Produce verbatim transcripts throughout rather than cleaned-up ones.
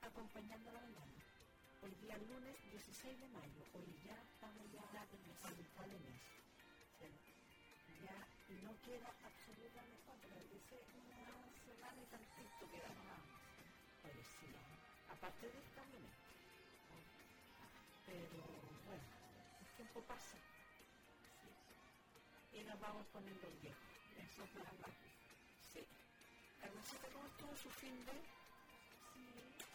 acompañando la mañana. Hoy día lunes dieciséis de mayo, hoy ya estamos ya en el central de mes. Ya no queda absolutamente cuatro, dice una semana y tantito queda más. Pues sí, aparte de esta lunes. Pero bueno, el tiempo pasa. Sí. Y nos vamos poniendo viejos. Eso es verdad. Sí. Carmencita, ¿cómo estuvo su fin de? Sí.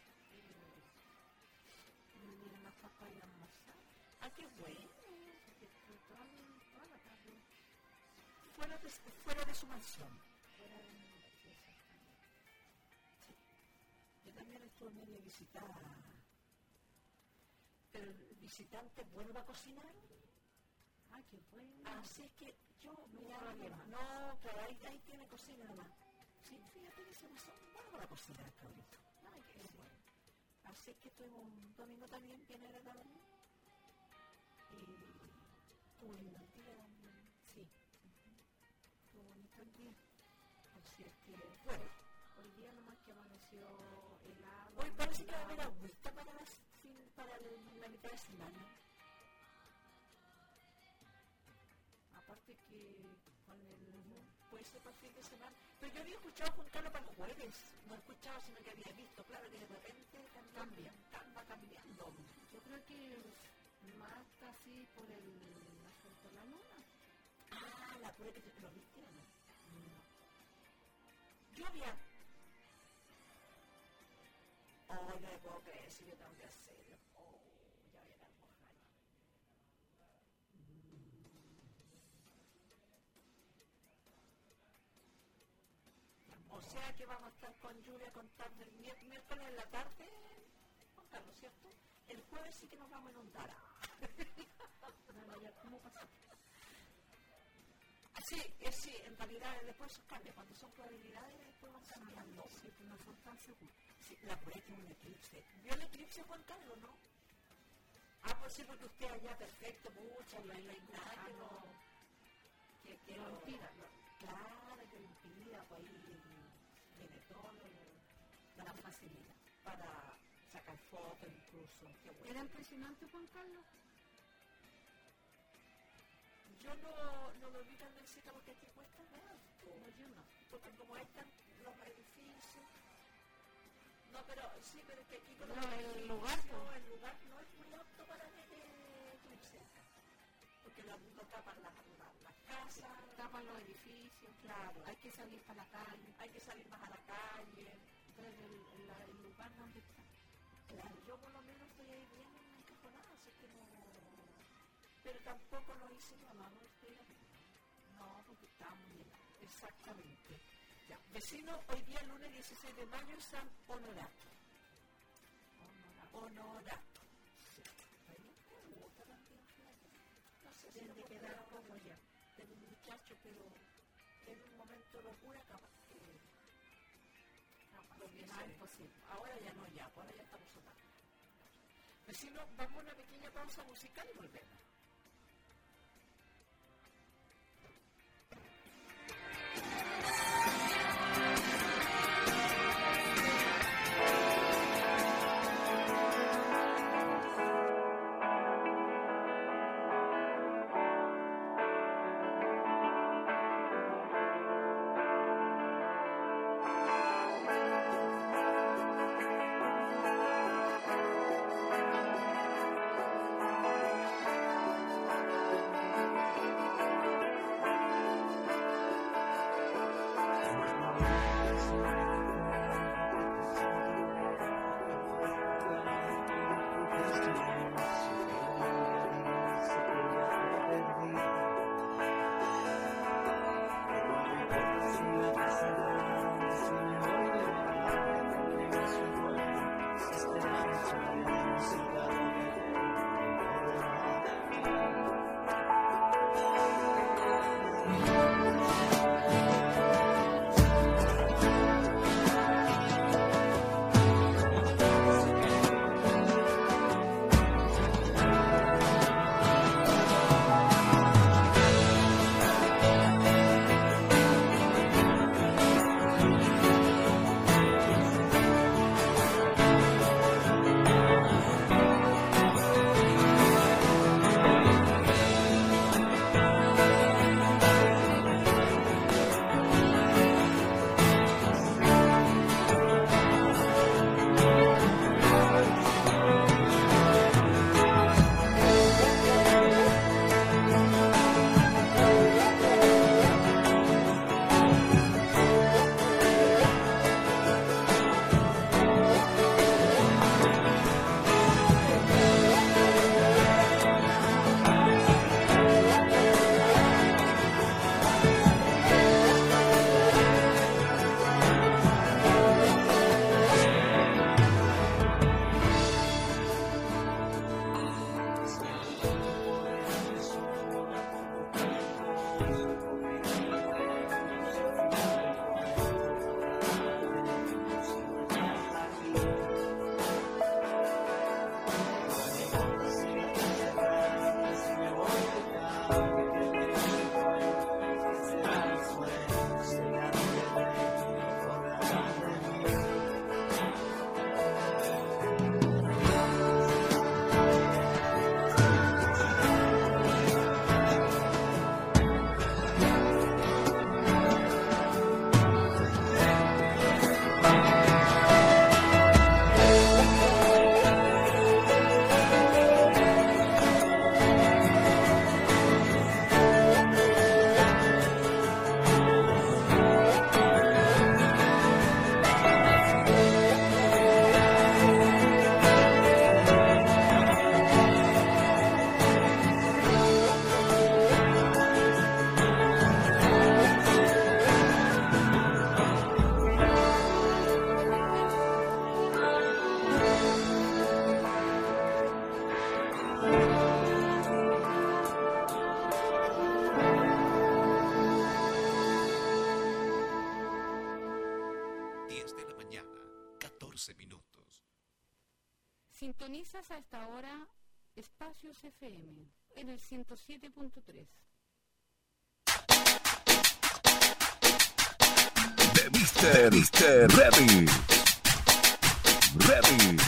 Me viene más papá y almorzar. Ah, qué bueno. Porque estoy toda, toda la tarde. Fuera de, fuera de su mansión. Fuera de mi mansión. Sí. Yo también estuve medio visitada. Pero el visitante vuelve a cocinar. Ah, qué bueno. Así es que yo no me hago problema. No, pero ahí, ahí tiene cocina nomás. Sí, fíjate que se me son buenos a cocinar, cabrito. Ay, qué bueno. Así es que tuvimos un domingo también bien agradable. Y tuvo lindo el día también. Sí. Estuvo bonito el día. Así es que, bueno. Hoy día nomás que amaneció helado. Hoy parece que va a haber agüita para las para la mitad de semana. Aparte que con el puede ser para el fin de semana. Pero yo había escuchado a Juan Carlos para el jueves. No escuchaba, sino que había visto. Claro que de repente cambia, va cambiando. Yo creo que más casi por el asunto de la luna. Ah, la prueba que lo viste, ¿no? No. Yo había. Oh, no le puedo creer si yo tengo que hacerlo. Oh, ya voy a dar mojar. O sea que vamos a estar con lluvia con tarde el miércoles en la tarde, Juan Carlos, ¿cierto? El jueves sí que nos vamos a inundar. Bueno, ya, ¿cómo pasa? Sí, es, sí, en realidad después cambia. Cuando son probabilidades, después van cambiando. Sí, que no son tan seguros. Sí, la prueba tiene un eclipse. ¿Vio el eclipse, Juan Carlos, no? Ah, pues sí, porque usted allá perfecto, mucho, no hay nada que no... Que, que lo impida, ¿no? Claro, que lo impida, pues ahí tiene todo, la facilidad para sacar fotos incluso. Bueno. ¿Era impresionante, Juan Carlos? Yo no, no lo vi tan de cerca porque aquí cuesta nada. No, yo no. Porque como están los edificios... No, pero sí, pero es que aquí con no, los el lugar, no, el lugar no es muy apto para ver eclipse. Porque lo, lo tapan las, las, las casas, tapan los edificios, claro. Hay que salir para la calle, hay que salir más a la calle. Entonces el, el, el lugar donde está. Claro, yo por lo menos estoy ahí bien encajonada, así que no. Pero tampoco lo hice yo, no, no estoy aquí. No, porque está muy bien. Exactamente. Ya. Vecino, hoy día lunes dieciséis de mayo, San Honorato. Honorato. Honorato. Sí. Me gusta también. No sé si de quedar como ya. Tengo un muchacho, pero en un momento de locura capaz que... Capaz que sea imposible. Ahora ya no, ya, ahora ya estamos sonando. Vecino, vamos a una pequeña pausa musical y volvemos. catorce minutos. Sintonizas a esta hora Espacios F M en el ciento siete punto tres. The mister mister Remix. Remix.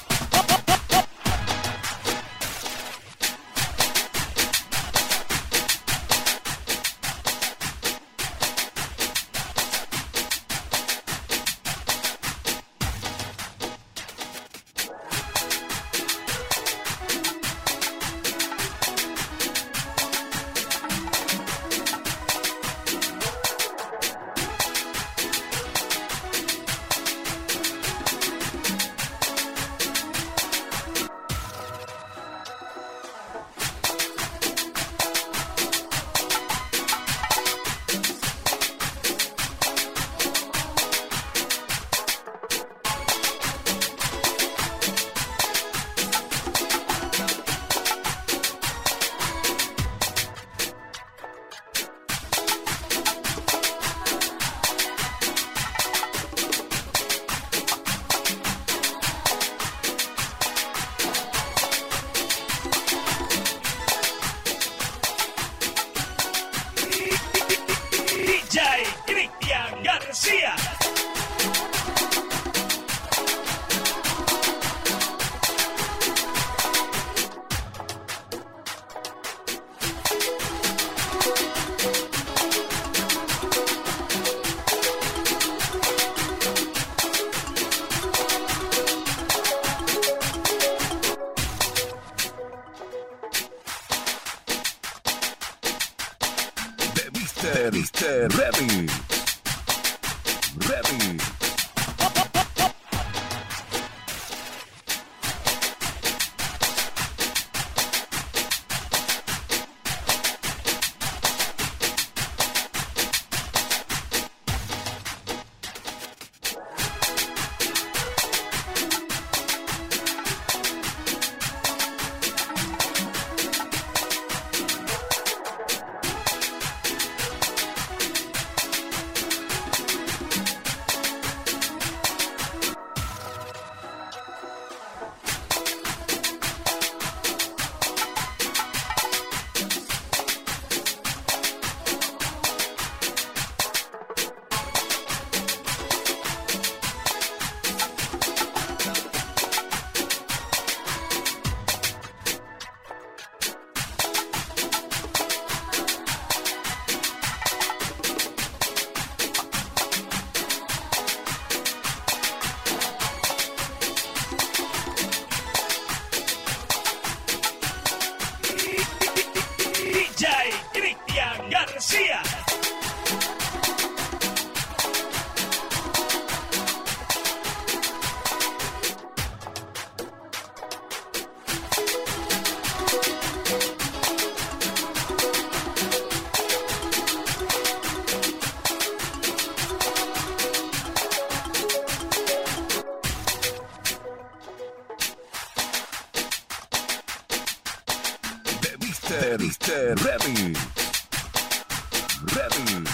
mister mister Remix. Remix. García. mister mister Remix. Remix.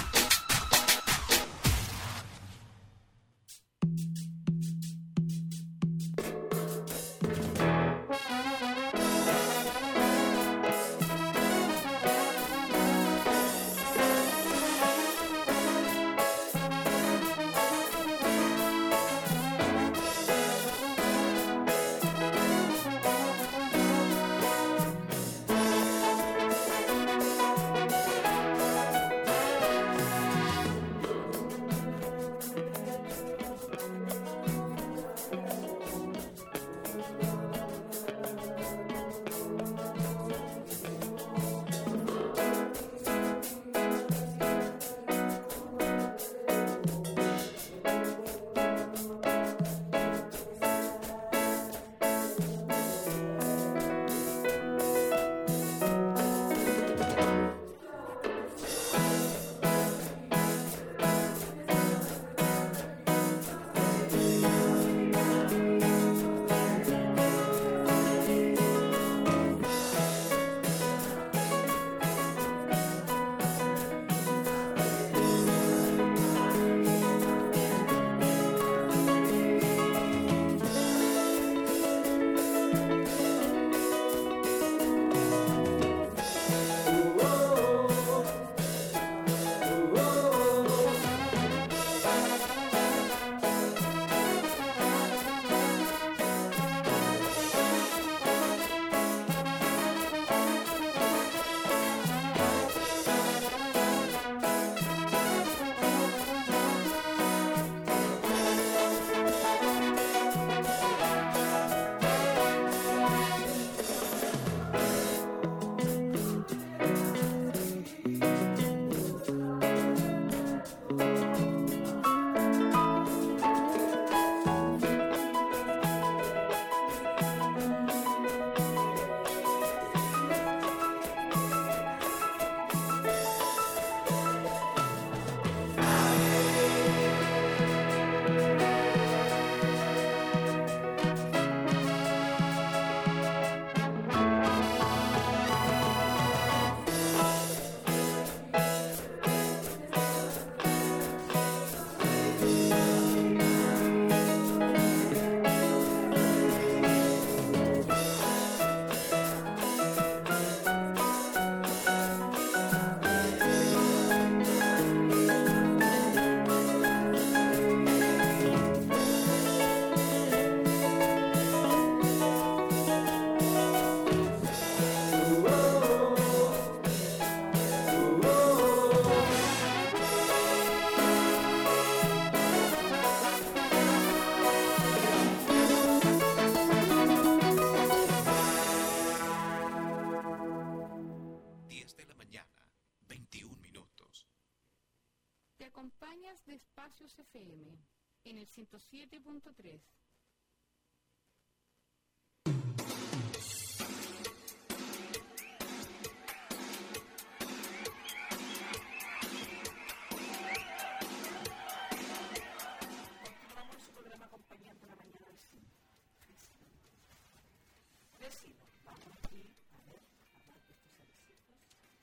Memorias de Espacios F M, en el ciento siete punto tres. Continuamos su programa acompañando la mañana del cine. Vecinos, vamos aquí a ver, aparte de estos avisitos.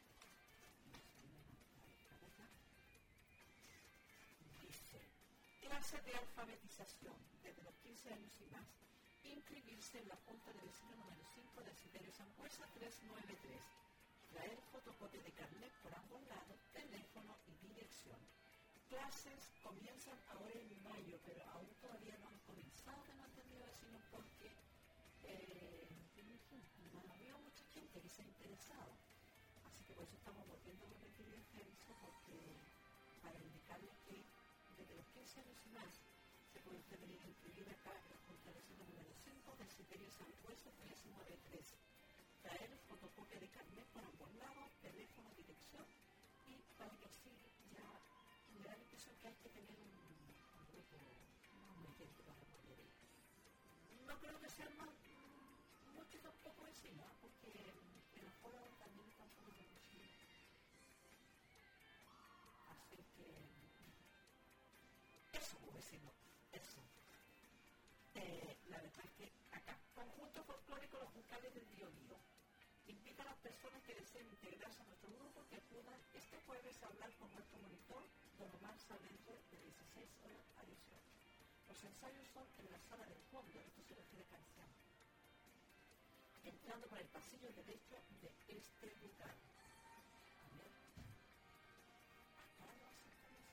Dice, clase de alfabetización desde los quince años y más. Inscribirse en la Junta de Vecinos número cinco de Siderio Sangüesa trescientos noventa y tres. Traer fotocopia de carnet por ambos lados, teléfono y dirección. Clases comienzan ahora en mayo, pero aún todavía no han comenzado, que no han tenido vecinos porque eh, no había mucha gente que se ha interesado. Así que por eso estamos volviendo a repetir el aviso, porque para indicarles que desde los quince años y más se puede usted venir a inscribir acá en la Junta de Vecinos número cinco de Siderio Sangüesa trescientos noventa y tres. Traer fotocopia de carnet por ambos lados, teléfono, dirección, y para que así ya me da la impresión que hay que tener un, un grupo, no muy gente para poder ir. No creo que sean más, mucho tampoco vecinos, porque en los foros también están un poco reducidos. Así que eso, pues vecinos, eso. Eh, la verdad es que acá, conjunto folclórico Los Juncales del Biobío invita a las personas que deseen integrarse a nuestro grupo que acudan este jueves a hablar con nuestro monitor, don Omar Saavedra, de dieciséis horas a dieciocho. Los ensayos son en la sala del fondo, esto se refiere a Canciano, entrando por el pasillo derecho de este lugar. A ver. Acá no se conoce.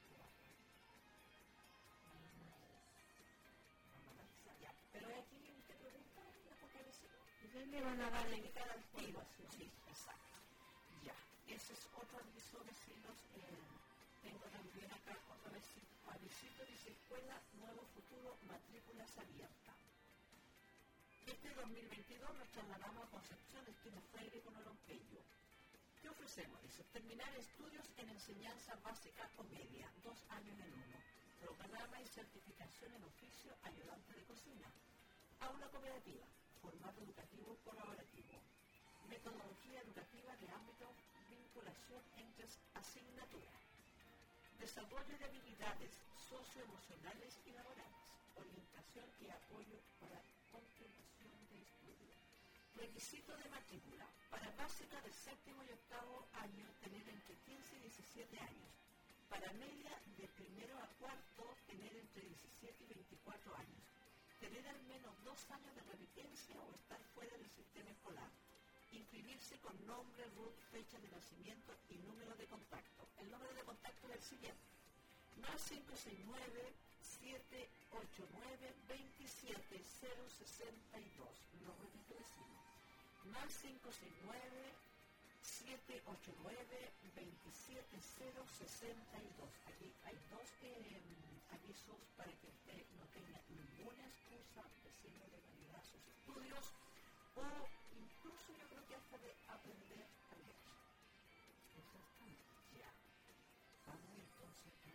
Ya, pero aquí usted pregunta la copia de vecino. Ustedes le van a dar la indicada al tiro. Sí, exacto. Ya, ese es otro aviso, vecinos. Eh, tengo también acá otro aviso, dice Escuela Nuevo Futuro, matrículas abiertas. Este dos mil veintidós nos trasladamos a Concepción, esquina Freire con Olompeyo. ¿Qué ofrecemos? Dice, terminar estudios en enseñanza básica o media, dos años en uno. Programa y certificación en oficio ayudante de cocina. Aula cooperativa, formato educativo colaborativo. Metodología educativa de ámbito vinculación entre asignaturas. Desarrollo de habilidades socioemocionales y laborales. Orientación y apoyo para continuación de estudio. Requisito de matrícula. Para básica de séptimo y octavo año, tener entre quince y diecisiete años. Para media, de primero a cuarto, tener entre diecisiete y veinticuatro años. Tener al menos dos años de repitencia o estar fuera del sistema escolar. Inscribirse con nombre, R U T, fecha de nacimiento y número de contacto. El número de contacto es el siguiente. Más cinco seis nueve, siete ocho nueve, dos siete cero seis dos. Lo repito, vecino. Más cinco seis nueve, siete ocho nueve, dos siete cero seis dos. Aquí hay dos eh, avisos para que usted no tenga ninguna excusa, vecino, de validar sus estudios o incluso yo creo que hasta de aprender a leer. Exactamente, ya. Vamos entonces a...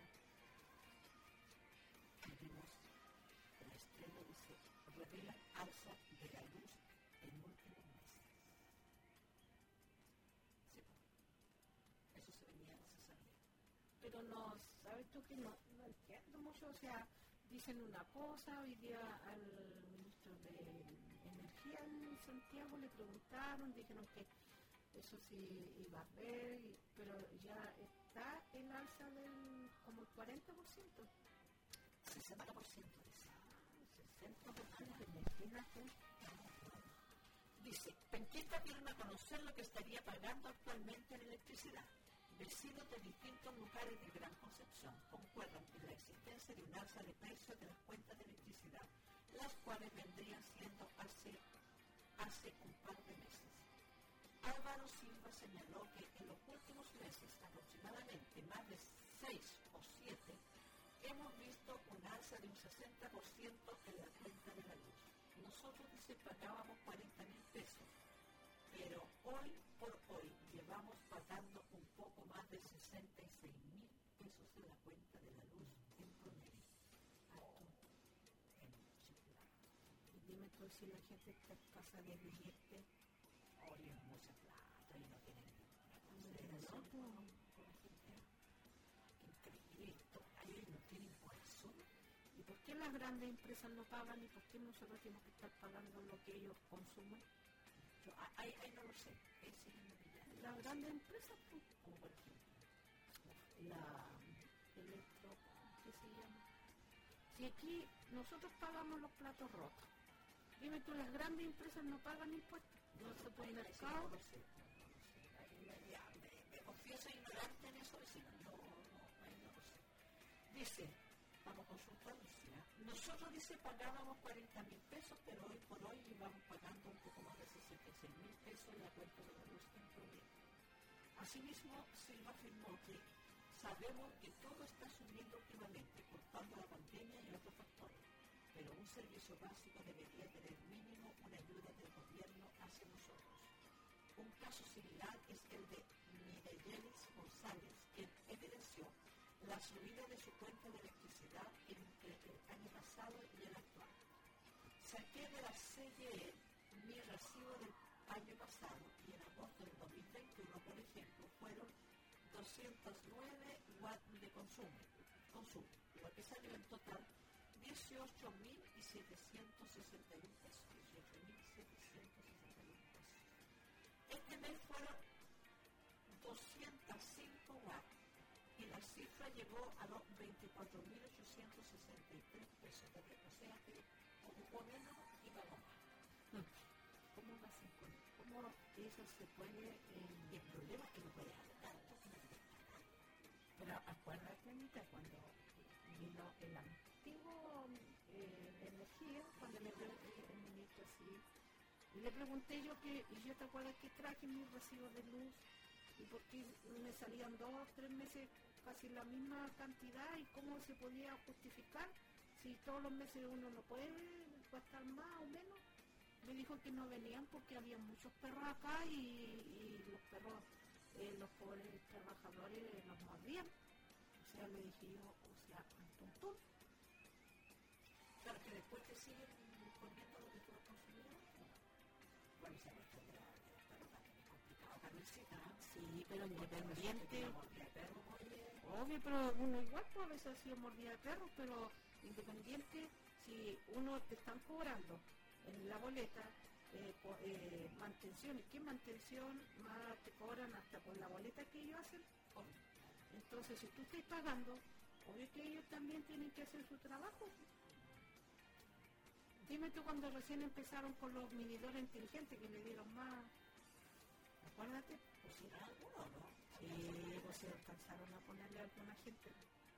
Tenemos el estreno, dice, revela alza de la luz en últimos meses. Sí, eso se venía necesariamente. pero no, ¿sabes tú que no, no entiendo mucho? O sea, dicen una cosa, hoy día al ministro de Energía en Santiago le preguntaron, dijeron que eso sí iba a ver, pero ya está el alza del como el cuarenta por ciento. sesenta por ciento dice. sesenta por ciento, imagínate. Dice, Penquista afirma conocer lo que estaría pagando actualmente en electricidad. Vecinos de distintos lugares de Gran Concepción concuerdan en la existencia de un alza de precios de las cuentas de electricidad, las cuales vendrían siendo hace, hace un par de meses. Álvaro Silva señaló que en los últimos meses, aproximadamente más de seis o siete, hemos visto un alza de un sesenta por ciento en la cuenta de la luz. Nosotros dice pagábamos cuarenta mil pesos, pero hoy por hoy llevamos pagando un poco más de sesenta y seis mil pesos en la cuenta de pues si la gente está en casa de billete, oye, es mucha plata y no tienen ninguna no, consideración. pues, Qué increíble, esto, ahí no tienen corazón. ¿y por qué las grandes empresas no pagan y por qué nosotros tenemos que estar pagando lo que ellos consumen? Yo, ahí, ahí no lo sé, ese es el brillante. Las grandes empresas, pues, Como por ejemplo, la electro, ¿qué se llama? Si aquí nosotros pagamos los platos rotos, dime tú, las grandes empresas no pagan impuestos, los supermercados. no lo sé, no lo sé. Ahí, ahí, ya, me, me confieso ignorante en eso, vecino, yo no, ahí no lo sé. Dice, vamos a consultar, dice, nosotros, dice, pagábamos cuarenta mil pesos, pero hoy por hoy íbamos pagando un poco más de sesenta y seis mil pesos y la cuenta de la luz en promedio. Asimismo, Silva afirmó que sabemos que todo está subiendo últimamente, culpando a la pandemia y otros factores, pero un servicio básico debería tener mínimo una ayuda del gobierno hacia nosotros. Un caso similar es el de Mireyelis González, quien evidenció la subida de su cuenta de electricidad entre el año pasado y el actual. Saqué de la C G E mi recibo del año pasado y en agosto del dos mil veintiuno, por ejemplo, fueron doscientos nueve watts de consumo, consumo, lo que salió en total dieciocho mil setecientos sesenta y uno pesos. dieciocho mil setecientos sesenta y uno pesos. Este mes fueron doscientos cinco watts y la cifra llegó a los veinticuatro mil ochocientos sesenta y tres pesos. O sea que ocupó menos y pagó más. ¿Cómo va a ser? ¿Cómo eso se puede? Eh, Y el problema es que no puede haber tanto que no puede pagar. pero acuérdate, Anita, cuando vino el antiguo eh, de energía, cuando le pregunté el ministro así, y le pregunté yo que, y yo te acuerdas que traje mis recibos de luz, y por qué me salían dos, tres meses casi la misma cantidad, y cómo se podía justificar, si todos los meses uno no puede gastar más o menos. Me dijo que no venían porque había muchos perros acá y, y los perros, eh, los pobres trabajadores los mordían. O sea, le dije yo, o sea, tum, tum. Claro que después te siguen poniendo lo que tú has consumido. Bueno, esa cuestión de la perro también es complicado, Carmencita. Sí, pero independiente. Perro, oye, Obvio, pero uno igual pues a veces ha sido mordida de perro, pero independiente, si uno te están cobrando en la boleta eh, co- eh, mantenciones, ¿qué mantención más te cobran hasta con la boleta que ellos hacen? Entonces, si tú estás pagando, obvio que ellos también tienen que hacer su trabajo. Dime tú cuando recién empezaron con los medidores inteligentes que le dieron más, acuérdate, pusieron alguno, ¿no? sí, pues se alcanzaron a ponerle a alguna gente.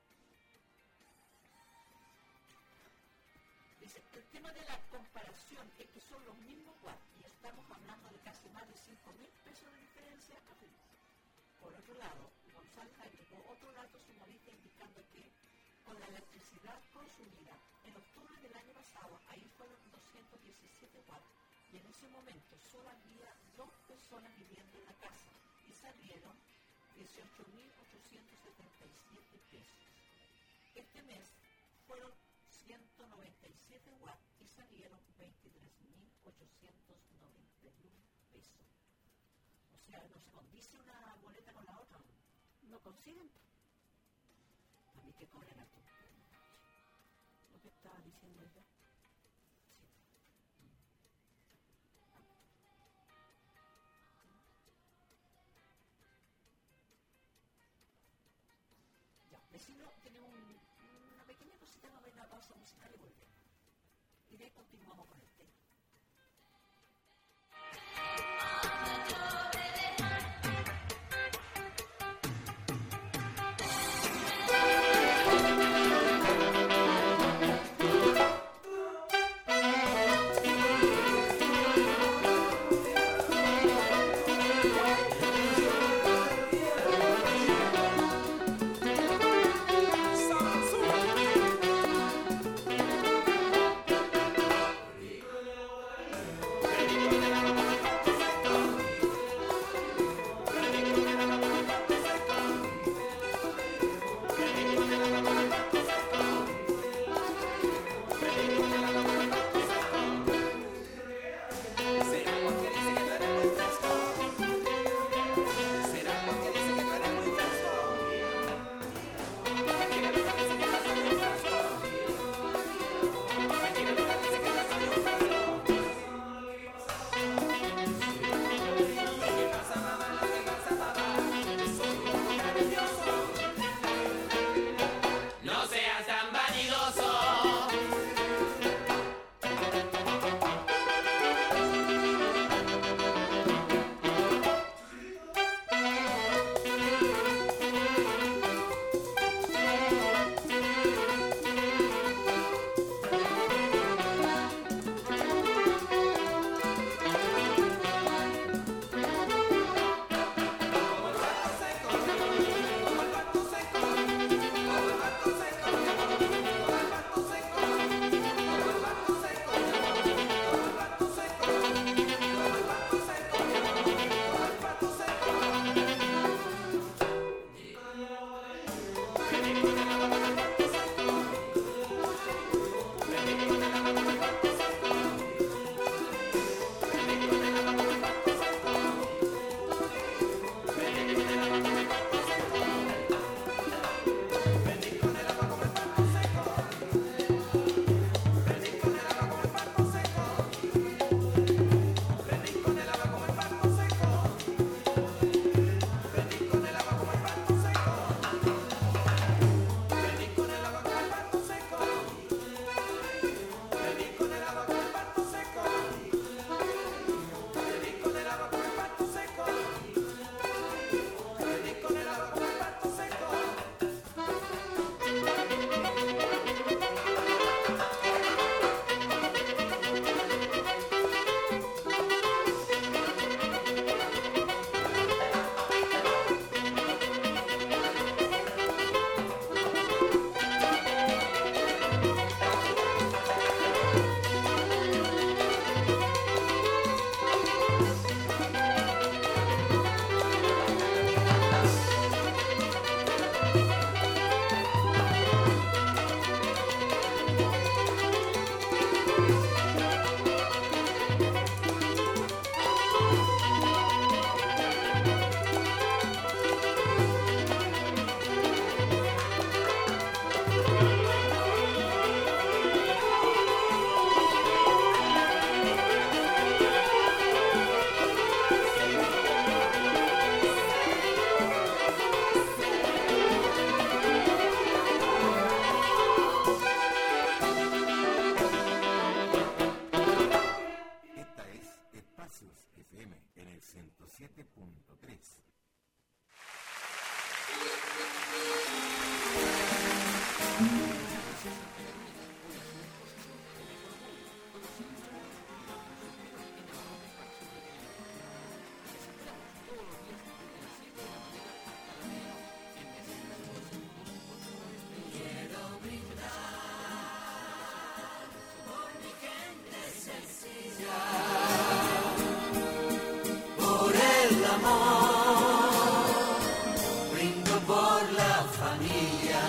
Dice, el tema de la comparación es que son los mismos watts y estamos hablando de casi más de cinco mil pesos de diferencia a feliz. Por otro lado, González agregó otro dato sumamente indicando que con la electricidad consumida en octubre del año pasado, ahí fueron doscientos diecisiete watts y en ese momento solo había dos personas viviendo en la casa y salieron dieciocho mil ochocientos setenta y siete pesos. Este mes fueron ciento noventa y siete watts y salieron veintitrés mil ochocientos noventa y uno pesos. O sea, no se condice una boleta con la otra. No consiguen A mí que cobran a tu. lo que estaba diciendo ella. Ya, vecino, tenemos un, una pequeña cosita, no ven la pausa musical y volvemos. Y de ahí continuamos con el tema. Rico amor, brindo por la familia.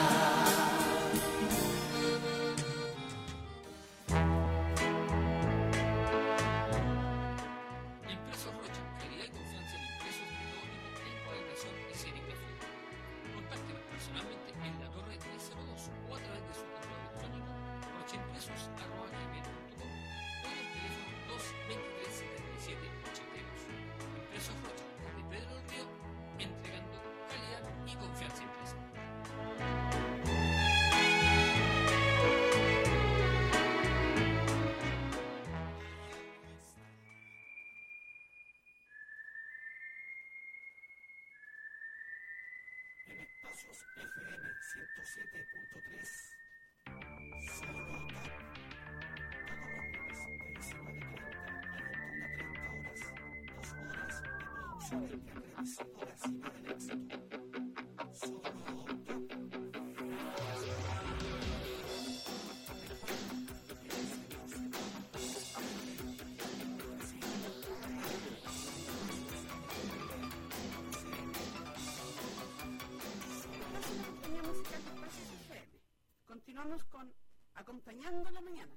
Impresos Rocha, calidad y confianza en impresos de todo tipo, encuadernación y serigrafía. Contáctenos personalmente en la Torre tres cero dos o a través de su correo electrónico rochaimpresos arroba gmail punto com o en el teléfono dos veintitrés setenta y siete ochenta y dos. Impresos Rocha, de Pedro del Río, entregando calidad y confianza impresa. En Espacios F M ciento siete punto tres, solo acá. Todos los lunes de diecinueve treinta a veintiuna treinta horas, dos horas de producciones enriquecedoras y del éxito. Solo acá. Compañía musical de Espacios F M. Continuamos con Acompañando la Mañana.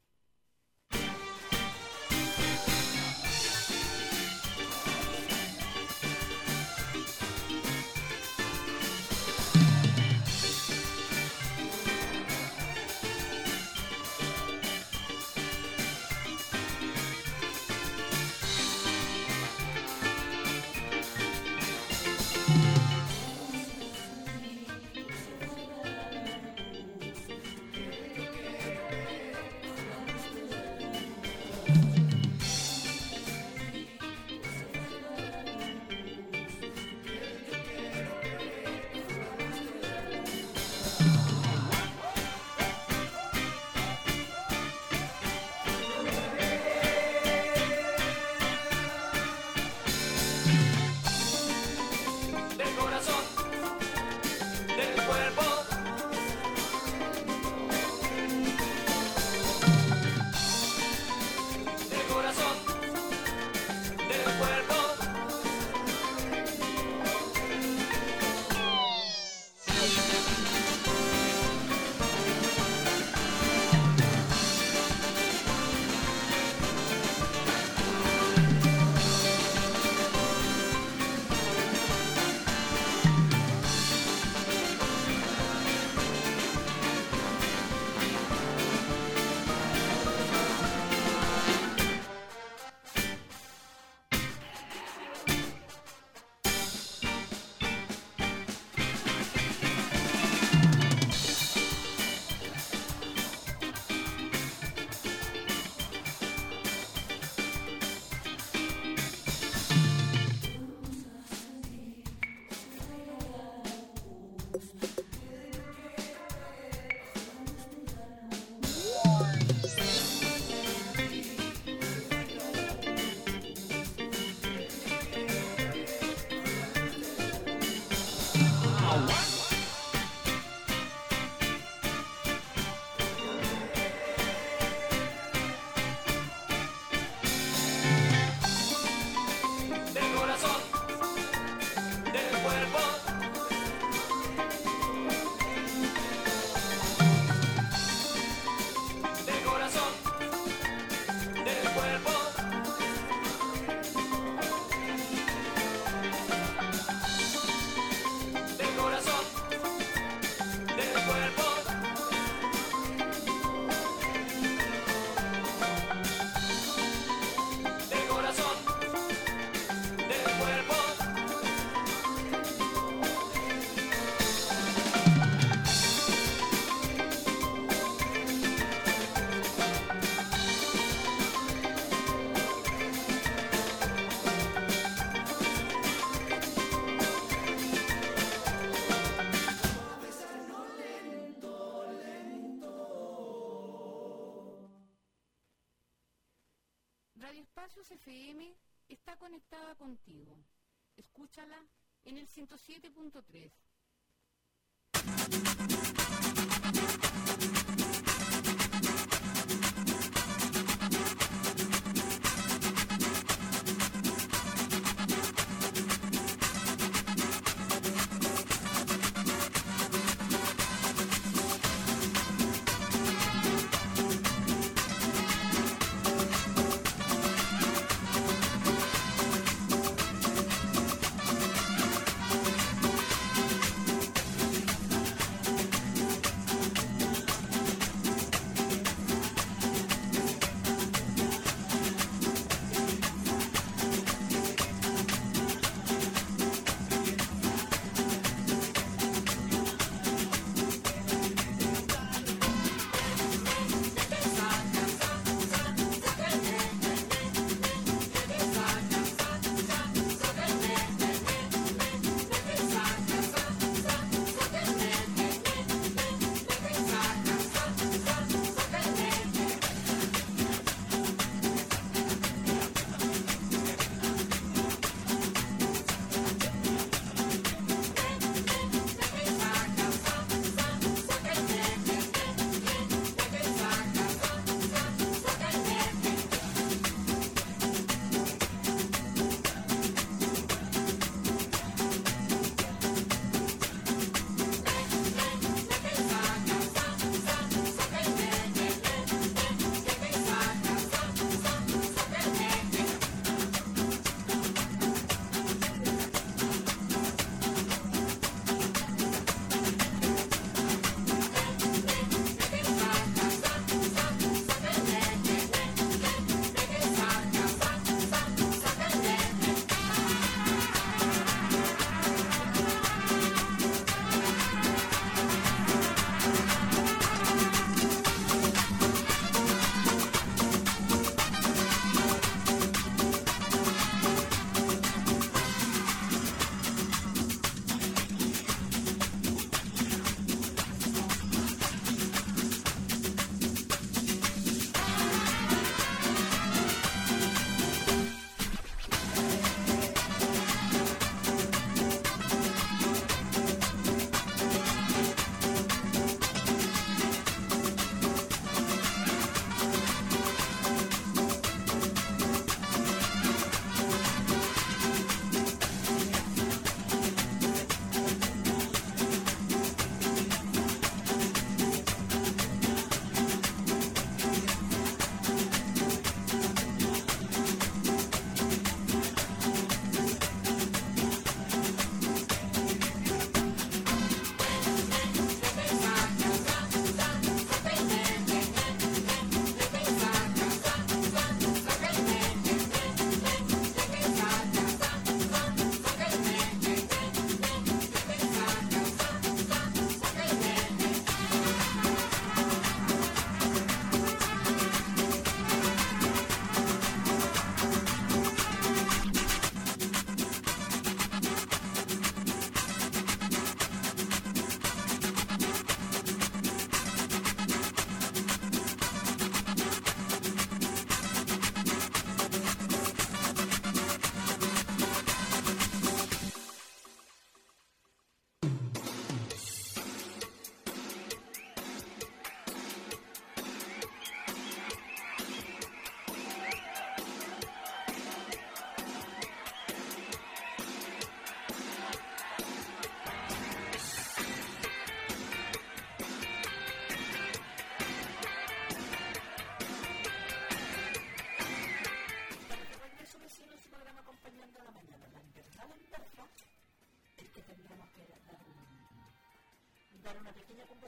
Del corazón, del cuerpo. Del corazón, del cuerpo. Del corazón, del cuerpo. Del corazón, del cuerpo. Del corazón, del cuerpo. Del corazón, del cuerpo. Radio Espacios F M está conectada contigo. Escúchala en el ciento siete punto tres.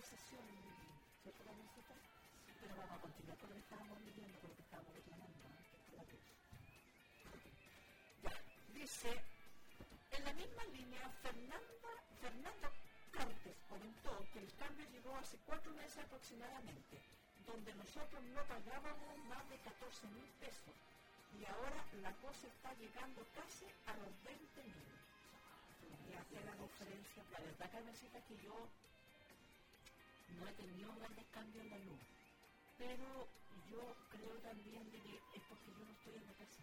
conversación, ¿cierto, Carmencita? Pero vamos a continuar con lo que estábamos viviendo, con lo que estábamos reclamando, ¿no? Que es la luz. Ya, dice, en la misma línea, Fernanda, Fernando Cartes comentó que el cambio llegó hace cuatro meses aproximadamente, donde nosotros no pagábamos más de catorce mil pesos y ahora la cosa está llegando casi a los veinte mil. Y hace la diferencia. La verdad, Carmencita, que yo no he tenido grandes cambios en la luz, pero yo creo también de que es porque yo no estoy en la casa.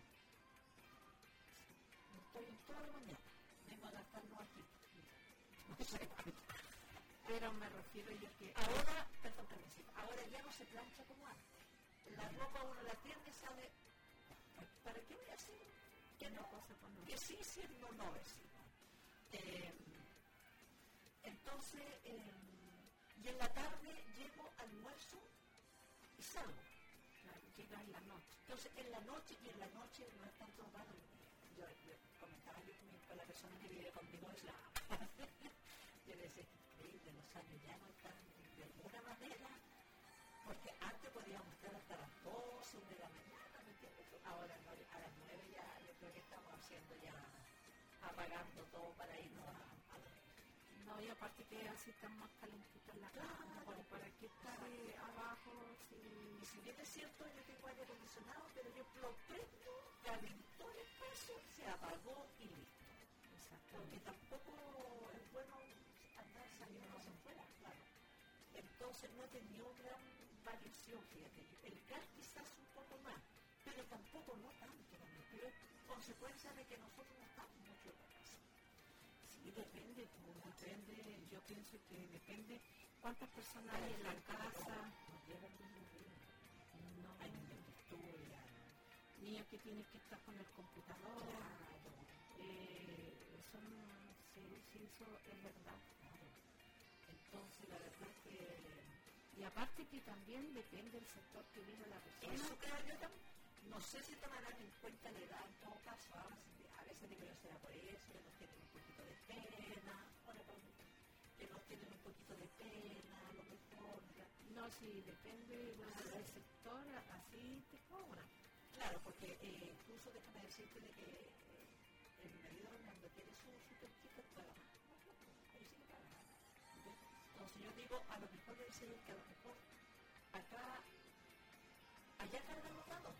No estoy en toda la mañana, vengo a gastarlo aquí. No sé. Pero me refiero yo que Ahora, perdón, Carmencita, ahora ya no se plancha como antes. La ropa uno la tiende y sale. ¿Para qué voy a hacer? Que no, cosa con que sí siendo no vecino. Eh, entonces, eh, y en la tarde llego, almuerzo y salgo. claro, llega en la noche. Entonces, en la noche, y en la noche no es tanto raro. Yo, yo comentaba yo con, mi, con la persona que vive conmigo, es la. Yo le decía, increíble, los años ya no están de alguna manera, porque antes podíamos estar hasta las doce de la mañana, ¿me entiendes? Ahora no, a las nueve ya, yo creo que estamos haciendo ya, apagando todo para irnos a, a No, y aparte que así están más calentitas la cama, Claro. bueno, ¿para qué estar eh, abajo? Si... Y si bien es cierto, yo tengo aire acondicionado, pero yo lo prendo, calentó el espacio, se apagó y listo. Porque tampoco es bueno andar saliendo hacia afuera, claro. Entonces no he tenido gran variación, fíjate. El gas quizás un poco más, pero tampoco no tanto también. Pero es consecuencia de que nosotros no estamos mucho en la casa. Sí, depende, pues, depende, yo pienso que depende cuántas personas hay en la casa, Nos lleva el mismo ritmo. no, Hay niños que estudian. niños que tienen que estar con el computador, Claro. eh, son, sí, sí, eso es verdad. Entonces la verdad es que Y aparte que también depende del sector que vive la persona. eso creo yo también. No sé si tomarán en cuenta la edad en todo caso. A veces, a veces digo yo será por eso, que nos tienen un poquito de pena. Ahora, que nos tienen un poquito de pena, a lo mejor. Ya. No, sí, depende bueno, del sector, así te cobran. Claro, porque eh, incluso déjame decirte de que eh, el marido Hernando tiene su superchica para ahí sí que paga. Entonces yo digo, a lo mejor debe ser que a lo mejor acá, allá cargan los dados.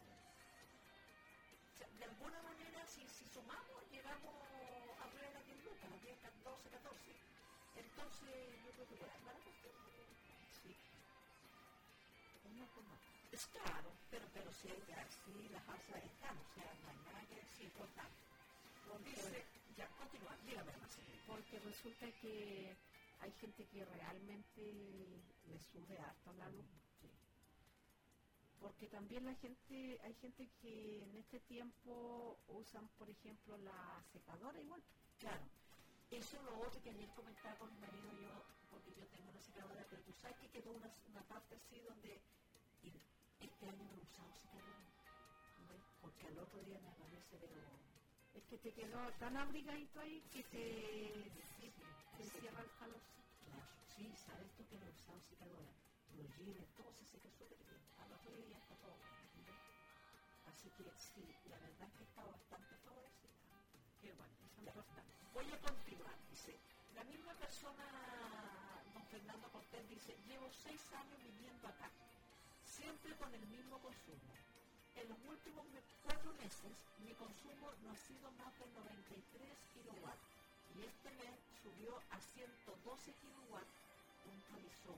O sea, de alguna manera, si, si sumamos, llegamos a arriba de las diez lucas, a diez, doce, catorce. Entonces yo creo que por ahí va la cuestión. Sí. Uno como Es claro, pero, pero si hay gas, sí, las alzas están, o sea, no hay nada que decir por tanto. Dice, ya, continúa, dígame más. porque resulta que hay gente que realmente le sube harto la luz. Sí. Porque también la gente, hay gente que en este tiempo usan, por ejemplo, la secadora igual. Claro, eso es lo otro que ayer comentaba con mi marido yo, porque yo tengo una secadora, pero tú sabes que quedó una, una parte así donde y este año no he usado secadora, ¿ves? Porque al otro día me aparece, pero Es que te quedó tan abrigadito ahí que te, sí, te sí, cierra el calor. claro, sí, sabes tú que no he usado secadora, los jeans, todo se seca súper bien, al otro día ya está todo bien, ¿ves? Así que sí, la verdad es que está bastante favorecida. Qué bueno, eso es Ya. importante. Voy a continuar, dice. La misma persona, don Fernando Cortés, dice, llevo seis años viviendo acá, siempre con el mismo consumo. En los últimos me- cuatro meses, mi consumo no ha sido más de noventa y tres kilowatts y este mes subió a ciento doce kilowatts, puntualizó.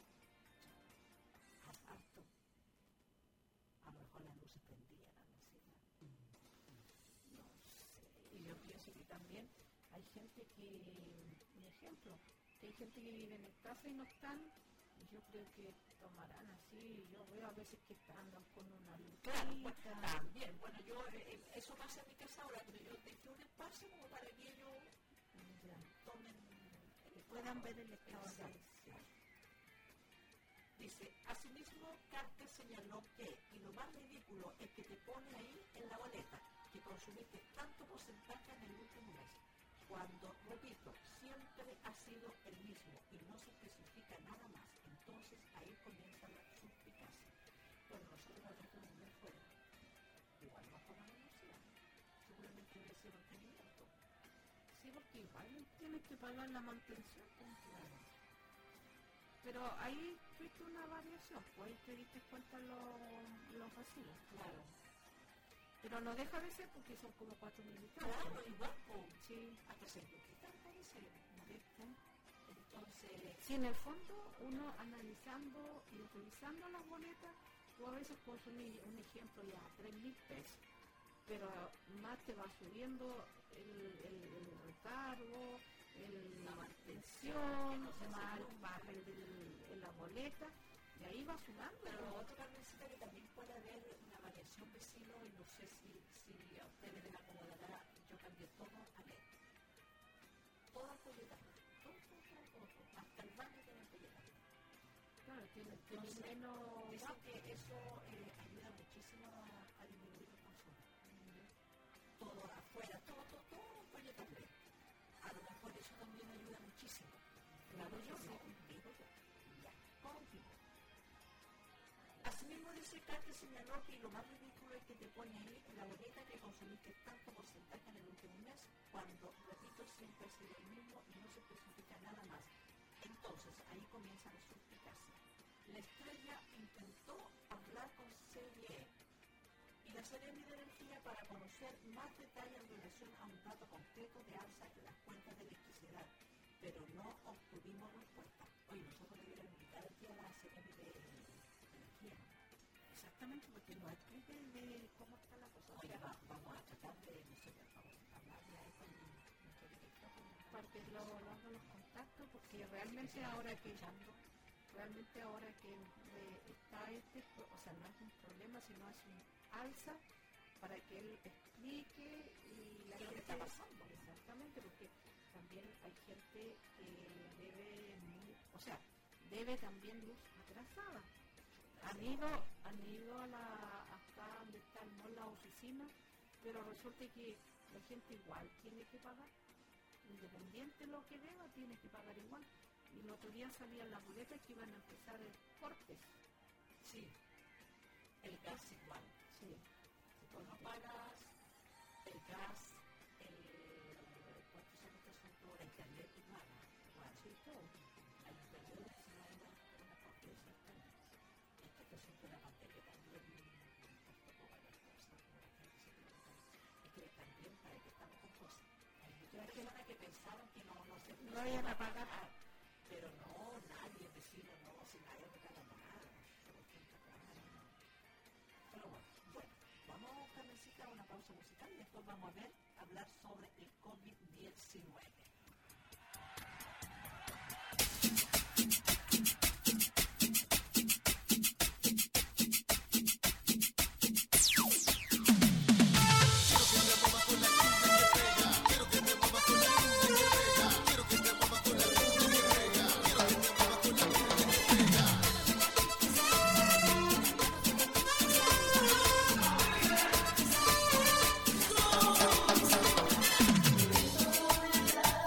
Ah, harto. A lo mejor las luces prendían, no sé. No sé, y yo pienso que también hay gente que, un ejemplo, que hay gente que vive en casa y no están, y yo creo que tomarán así, yo veo a veces que andan con una Claro, bueno, lucita. también, bueno, yo, eh, eso pasa en mi casa ahora, pero yo dejé un espacio como para que ellos Ya, tomen el puedan ver el estado de Exacto. Dice, asimismo, Carter señaló que, y lo más ridículo es que te pone ahí en la boleta, que consumiste tanto porcentaje en el último mes. Cuando, repito, siempre ha sido el mismo y no se especifica nada más, entonces ahí comienza la suspicacia. Pero nosotros la dejamos de fuera. Igual no con la velocidad. Seguramente le hicieron mantenimiento. Sí, porque igual tienes que pagar la mantención, pues, claro. Pero ahí tuviste una variación, pues ahí te diste cuenta los, los vacíos. Claro. Pero no deja de ser porque son como cuatro mil. Claro, igual, pues, sí. hasta se duplican, parece, ¿viste? Entonces, sí, en el fondo, uno analizando y revisando las boletas, tú a veces puedes un, un ejemplo ya, tres mil pesos, pero más te va subiendo el, el, el recargo, el, la mantención, más el barril en la boleta, y ahí va sumando. Pero lo otro también necesita que también puede haber una variación vecino, y no sé si, si a ustedes les acomodará, yo cambié todo a L E D. Toda apoyeta, todo, todo, todo, todo, hasta el baño tiene apoyeta. Claro, tiene, tiene Entonces, menos. dicen que eso eh, ayuda muchísimo a, a disminuir el consumo. Todo afuera, todo, todo, todo apoyeta L E D. A lo mejor eso también ayuda muchísimo. Claro, yo no, digo yo. Ya, continuo. Asimismo dice Carter señaló que lo más ridículo es que te pone ahí en la boleta que consumiste tanto porcentaje en el último mes, cuando, repito, siempre ha sido el mismo y no se especifica nada más. Entonces, ahí comienza la suspicacia. La estrella intentó hablar con C B E y la Seremi de Energía para conocer más detalles en relación a un dato concreto de alza de las cuentas de electricidad, pero no obtuvimos respuesta. Oye, nosotros deberíamos invitar aquí a la Seremi de Energía. Exactamente, porque no explique de cómo está la cosa. Oiga, va, vamos a tratar de, no sé, por favor, hablarle ahí con nuestro director. Para que lo hagan los contactos, porque realmente ahora que realmente ahora que eh, está este, o sea, no es un problema, sino es un alza para que él explique y la ¿Qué gente está pasando? Exactamente, porque también hay gente que debe, o sea, debe también luz atrasada. Han ido, han ido a la, acá donde está el mall, la oficina, pero resulta que la gente igual tiene que pagar, independiente de lo que deba, tiene que pagar igual. Y el otro día salían las boletas que iban a empezar el cortes. Sí, el gas igual. Sí. Si tú no pagas el gas, el ¿cuántos son estos son por internet igual? Igual, sí, todo. Hay periodos y no hay una, una parte exactamente. Es que esto siempre una parte que también tampoco varias cosas, como la gente se pregunta. Es que también para que estamos con cosas. Hay muchas personas que pensaban que no, no se No iban a pagar. Pero no, nadie, vecino, no, si nadie regala nada. Solo gente clara. Pero bueno, bueno, vamos, Carmencita, a una pausa musical y después vamos a ver, hablar sobre el COVID diecinueve. Thank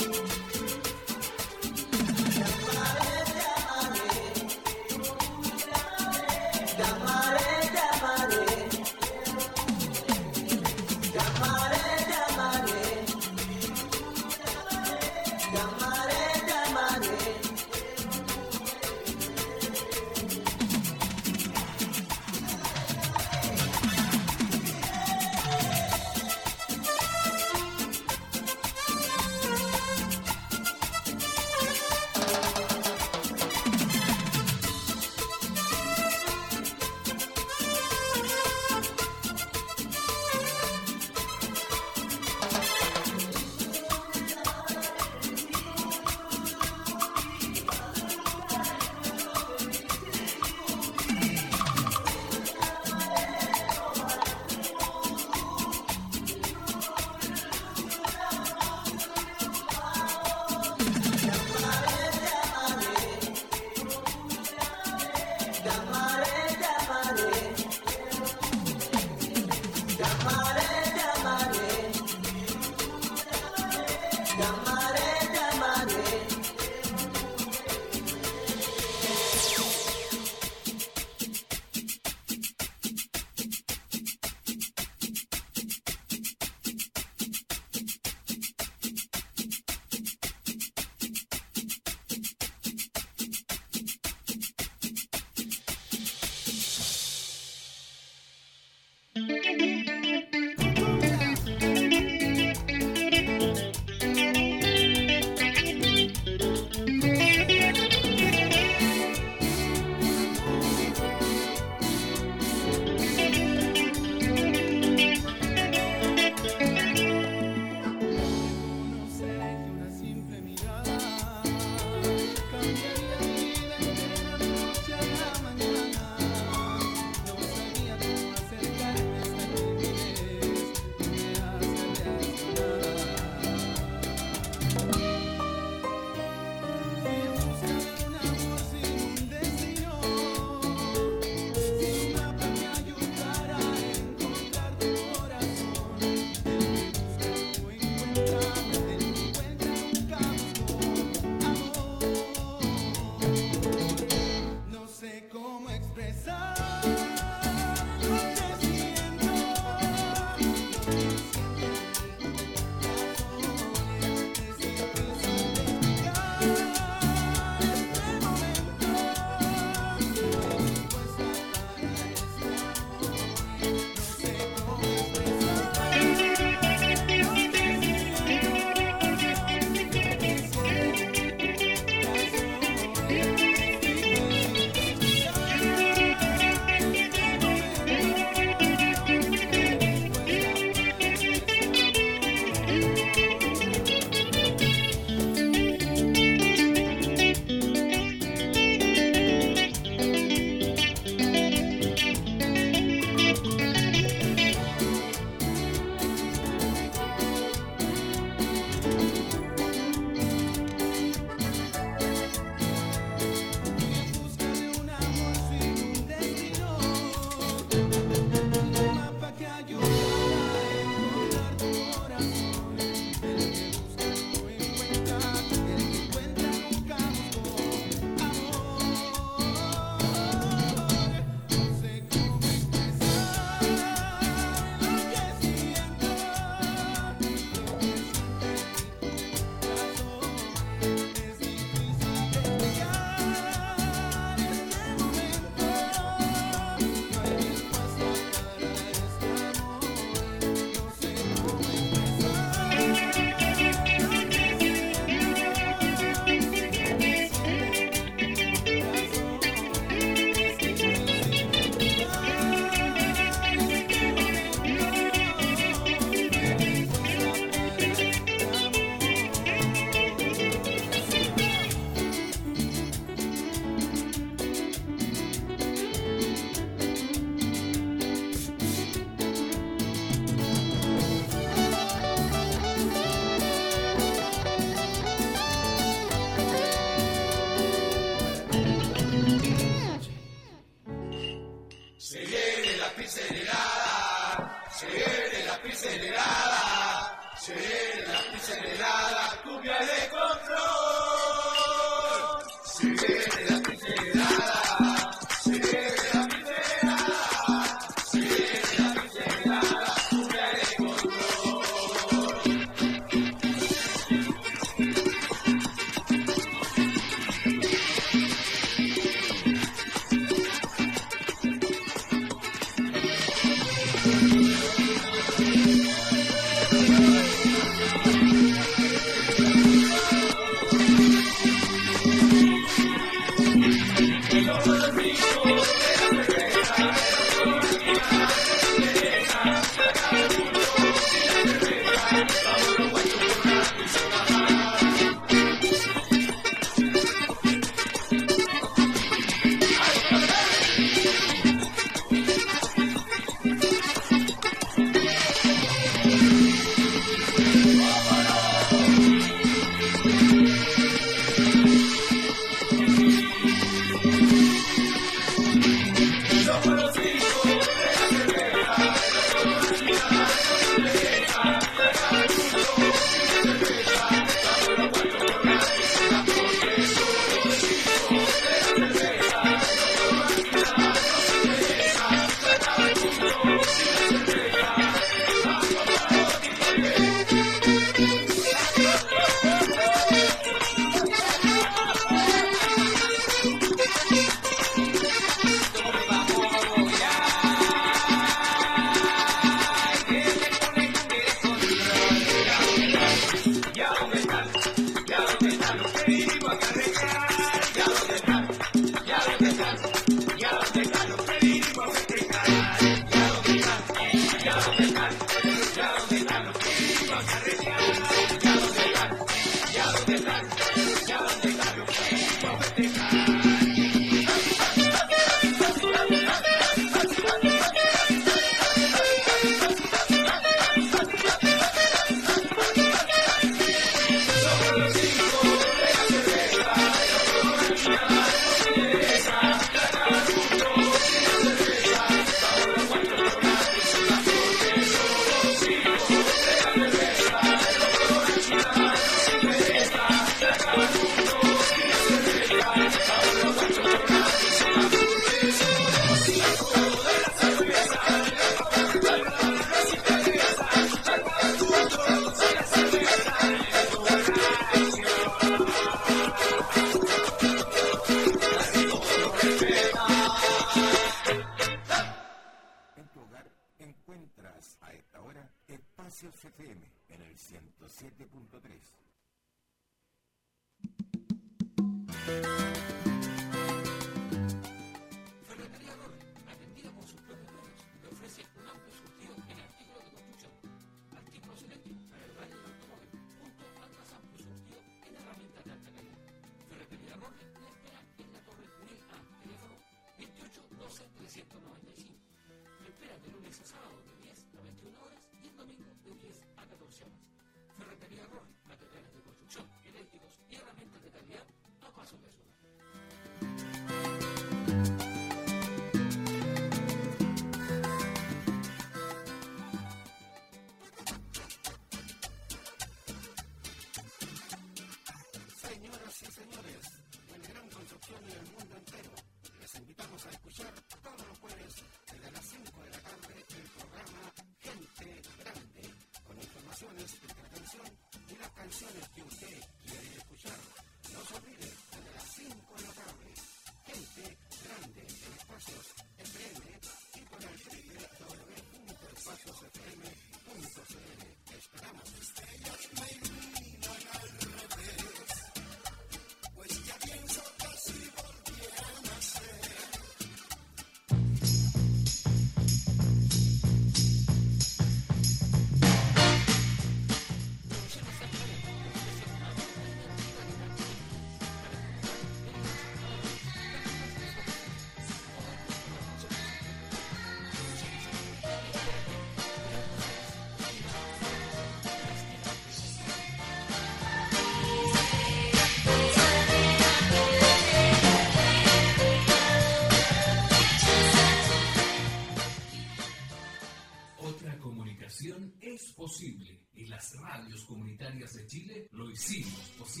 Es posible y las radios comunitarias de Chile lo hicimos posible.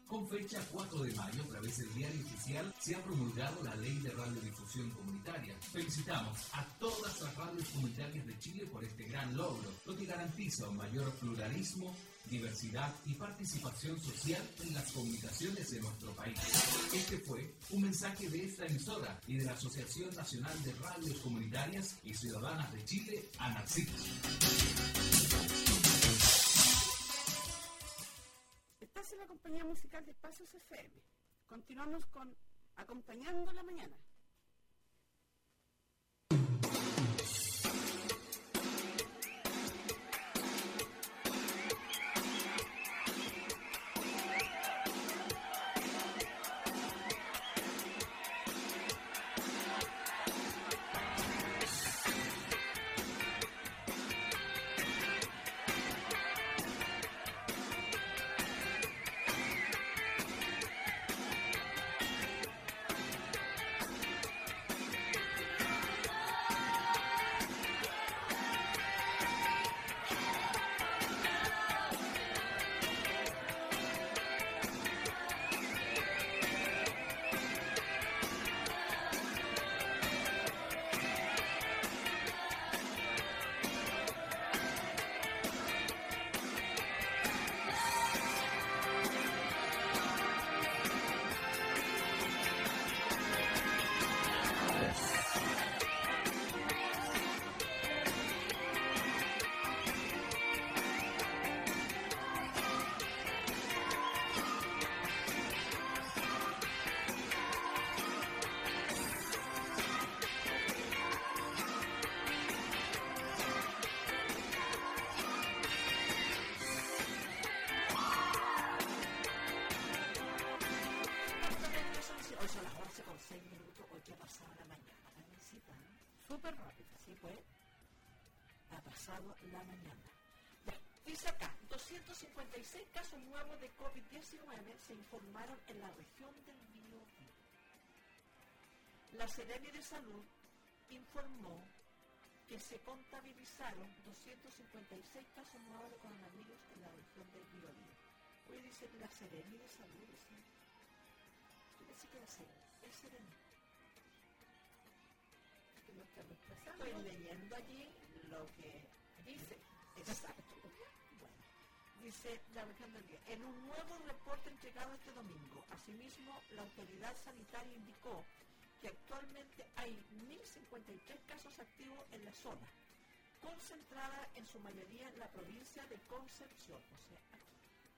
Con fecha cuatro de mayo, a través del diario oficial, se ha promulgado la Ley de Radiodifusión Comunitaria. Felicitamos a todas las radios comunitarias de Chile por este gran logro, lo que garantiza un mayor pluralismo, diversidad y participación social en las comunicaciones de nuestro país. Este fue un mensaje de esta emisora y de la Asociación Nacional de Radios Comunitarias y Ciudadanas de Chile, ANACIC. Estás en la compañía musical de Espacios F M. Continuamos con Acompañando la Mañana. Súper rápido. Sí, pues, ha pasado la mañana. Bueno, dice acá, doscientos cincuenta y seis casos nuevos de COVID diecinueve se informaron en la región del Biobío. La Seremi de Salud informó que se contabilizaron doscientos cincuenta y seis casos nuevos de coronavirus en la región del Biobío. Hoy dice la Seremi de Salud, ¿sí? ¿Qué dice que es el Seremi? Estoy leyendo allí lo que dice. Exacto. Bueno, dice la región del Biobío. En un nuevo reporte entregado este domingo, asimismo, la autoridad sanitaria indicó que actualmente hay mil cincuenta y tres casos activos en la zona, concentrada en su mayoría en la provincia de Concepción, o sea, aquí.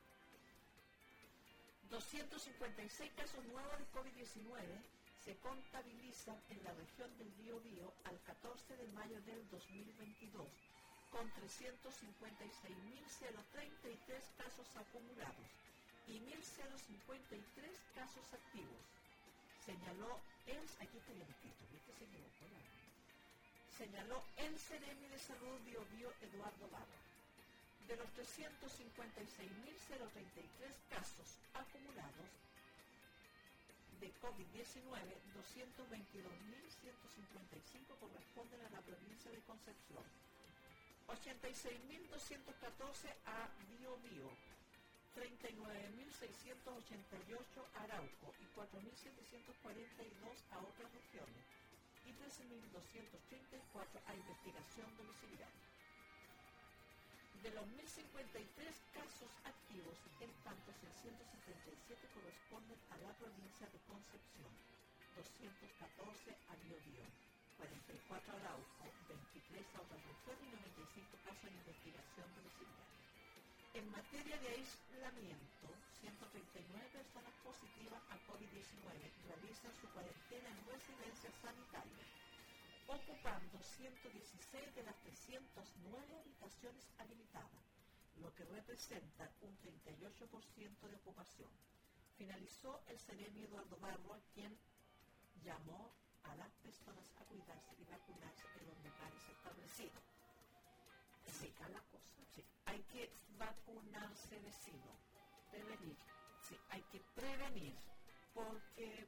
doscientos cincuenta y seis casos nuevos de COVID diecinueve se contabilizan en la región del Biobío al catorce de mayo del dos mil veintidós, con trescientos cincuenta y seis mil treinta y tres casos acumulados y mil cincuenta y tres casos activos. Señaló el, aquí está el escrito, ¿viste? Se equivocó, ¿no? Señaló el Seremi de Salud Biobío Eduardo Barra. De los trescientos cincuenta y seis mil treinta y tres casos acumulados de COVID diecinueve, doscientos veintidós mil ciento cincuenta y cinco corresponden a la provincia de Concepción, ochenta y seis mil doscientos catorce a Biobío, treinta y nueve mil seiscientos ochenta y ocho a Arauco y cuatro mil setecientos cuarenta y dos a otras regiones y trece mil doscientos treinta y cuatro a investigación domiciliaria. De los mil cincuenta y tres casos activos, en tanto seiscientos setenta y siete corresponden a la provincia de Concepción, doscientos catorce a Biobío, cuarenta y cuatro a Arauco, veintitrés a otras regiones y noventa y cinco casos en investigación domiciliaria. En materia de aislamiento, ciento treinta y nueve personas positivas a COVID diecinueve realizan su cuarentena en residencias sanitarias, ocupando ciento dieciséis de las trescientas nueve habitaciones habilitadas, lo que representa un treinta y ocho por ciento de ocupación. Finalizó el Seremi Eduardo Barro, quien llamó a las personas a cuidarse y vacunarse en los lugares establecidos. Sí, la cosa. Sí, hay que vacunarse, vecino, prevenir. Sí, hay que prevenir, porque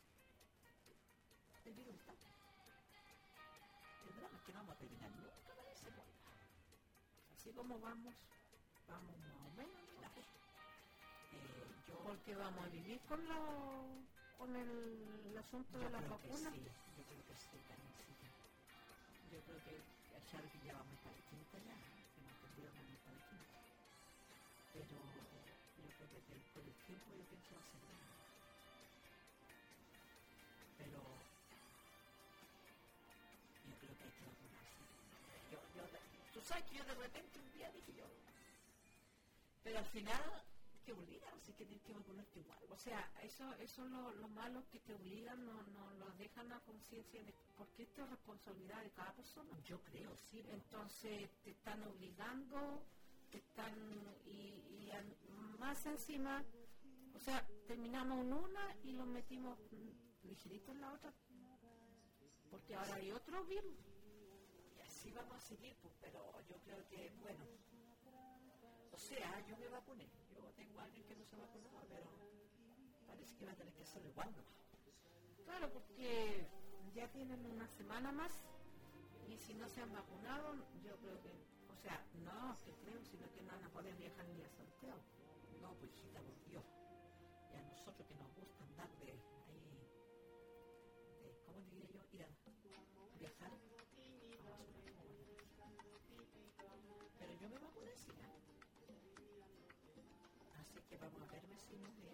el virus está. El drama es que no vamos a terminar nunca de ese mundo. Así como vamos, vamos más o menos, mira, eh, yo Porque vamos a vivir con, lo, con el, el asunto de Yo las creo que vacunas. sí, yo creo que sí, Carmencita. Yo creo que a Charlie ya vamos para la quinta ya, que no tendría vamos para la quinta. Pero yo creo que el- con el tiempo yo pienso hacer bien. Pero yo creo que hay que vacunarse. Yo, yo, tú sabes que yo de repente un día dije yo, pero al final te obligan, así que tienes que vacunarte igual. O sea, eso eso es lo, lo malo que te obligan, no, no lo dejan a conciencia de porque esto es responsabilidad de cada persona. Yo creo, sí. pero- Entonces te están obligando, te están y, y an- más encima, o sea, terminamos en una y lo metimos mm, ligerito en la otra, porque ahora hay otro virus. Y así vamos a seguir, pues, pero yo creo que, bueno, o sea, yo me vacuné. Yo tengo a alguien que no se vacunó, pero parece que va a tener que hacerlo igual, ¿no? Claro, porque ya tienen una semana más y si no se han vacunado, yo creo que, o sea, no que creo, sino que no van a poder viajar ni a Santiago. No, pues hijita, por Dios. Y a nosotros que nos gusta andar de ahí, de, ¿cómo diría yo? Ir a viajar. Vamos a ver cómo van a viajar. Pero yo me vacuné, sí, ¿no? Así que vamos a ver vecinos de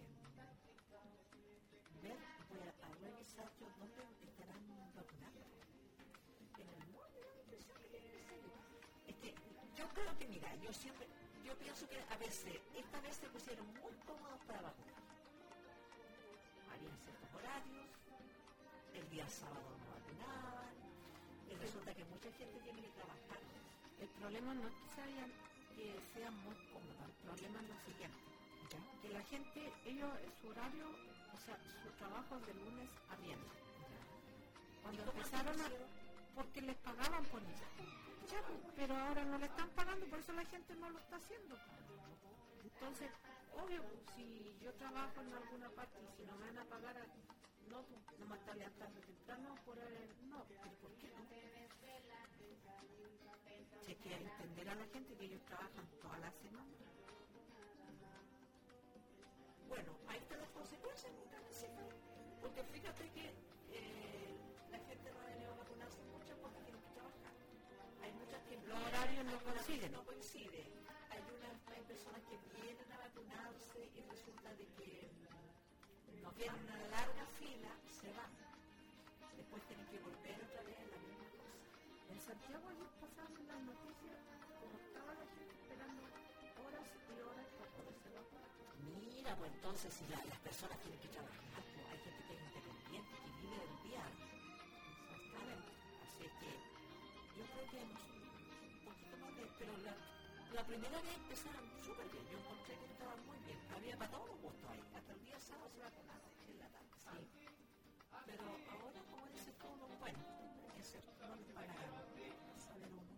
ver, voy a, a revisar yo dónde estarán vacunando. En el mundo, yo sé que tiene que ser. Es que yo creo que, mira, yo siempre, yo pienso que a veces, esta vez se pusieron muy cómodos para vacunar. Habían ciertos horarios, el día sábado no vacunaban, y resulta que mucha gente tiene que trabajar. El problema no es que, se hayan, que sean muy cómodos, el problema es lo siguiente, ¿Ya? que la gente, ellos, su horario, o sea, su trabajo es de lunes a viernes. Cuando ¿Y cómo empezaron a, hicieron? porque les pagaban por eso. Ya, pues, pero ahora no le están pagando, por eso la gente no lo está haciendo. Entonces, obvio, pues, si yo trabajo en alguna parte y si no me van a pagar, no, pues no me está levantando temprano, por el, no, pero ¿por qué no? Si hay que entender a la gente que ellos trabajan toda la semana. Bueno, ahí están las consecuencias, nunca necesitan. Porque fíjate que eh, la gente no ha venido a vacunarse mucho porque tienen que trabajar. Hay muchas que Los horarios no hay unas que coinciden. No coinciden. Hay, unas, hay personas que vienen a vacunarse y resulta de que no tienen una larga fila, se van. Después tienen que volver otra vez a la misma cosa. En Santiago ayer pasaron las noticias como estaba la gente esperando horas y horas para poderse vacunar. Mira, pues entonces si la- las personas tienen que trabajar, pues hay gente que es independiente, que vive del día. Exactamente. Así que yo creo que hemos un poquito más de... Pero la, la primera vez empezaron súper bien. Yo encontré que estaban muy bien. Había para todos los gustos ahí. Hasta el día sábado se vacunaron en la tarde. Sí. Pero ahora, como dice todo, bueno, es cierto, no les pagaron. Saber uno.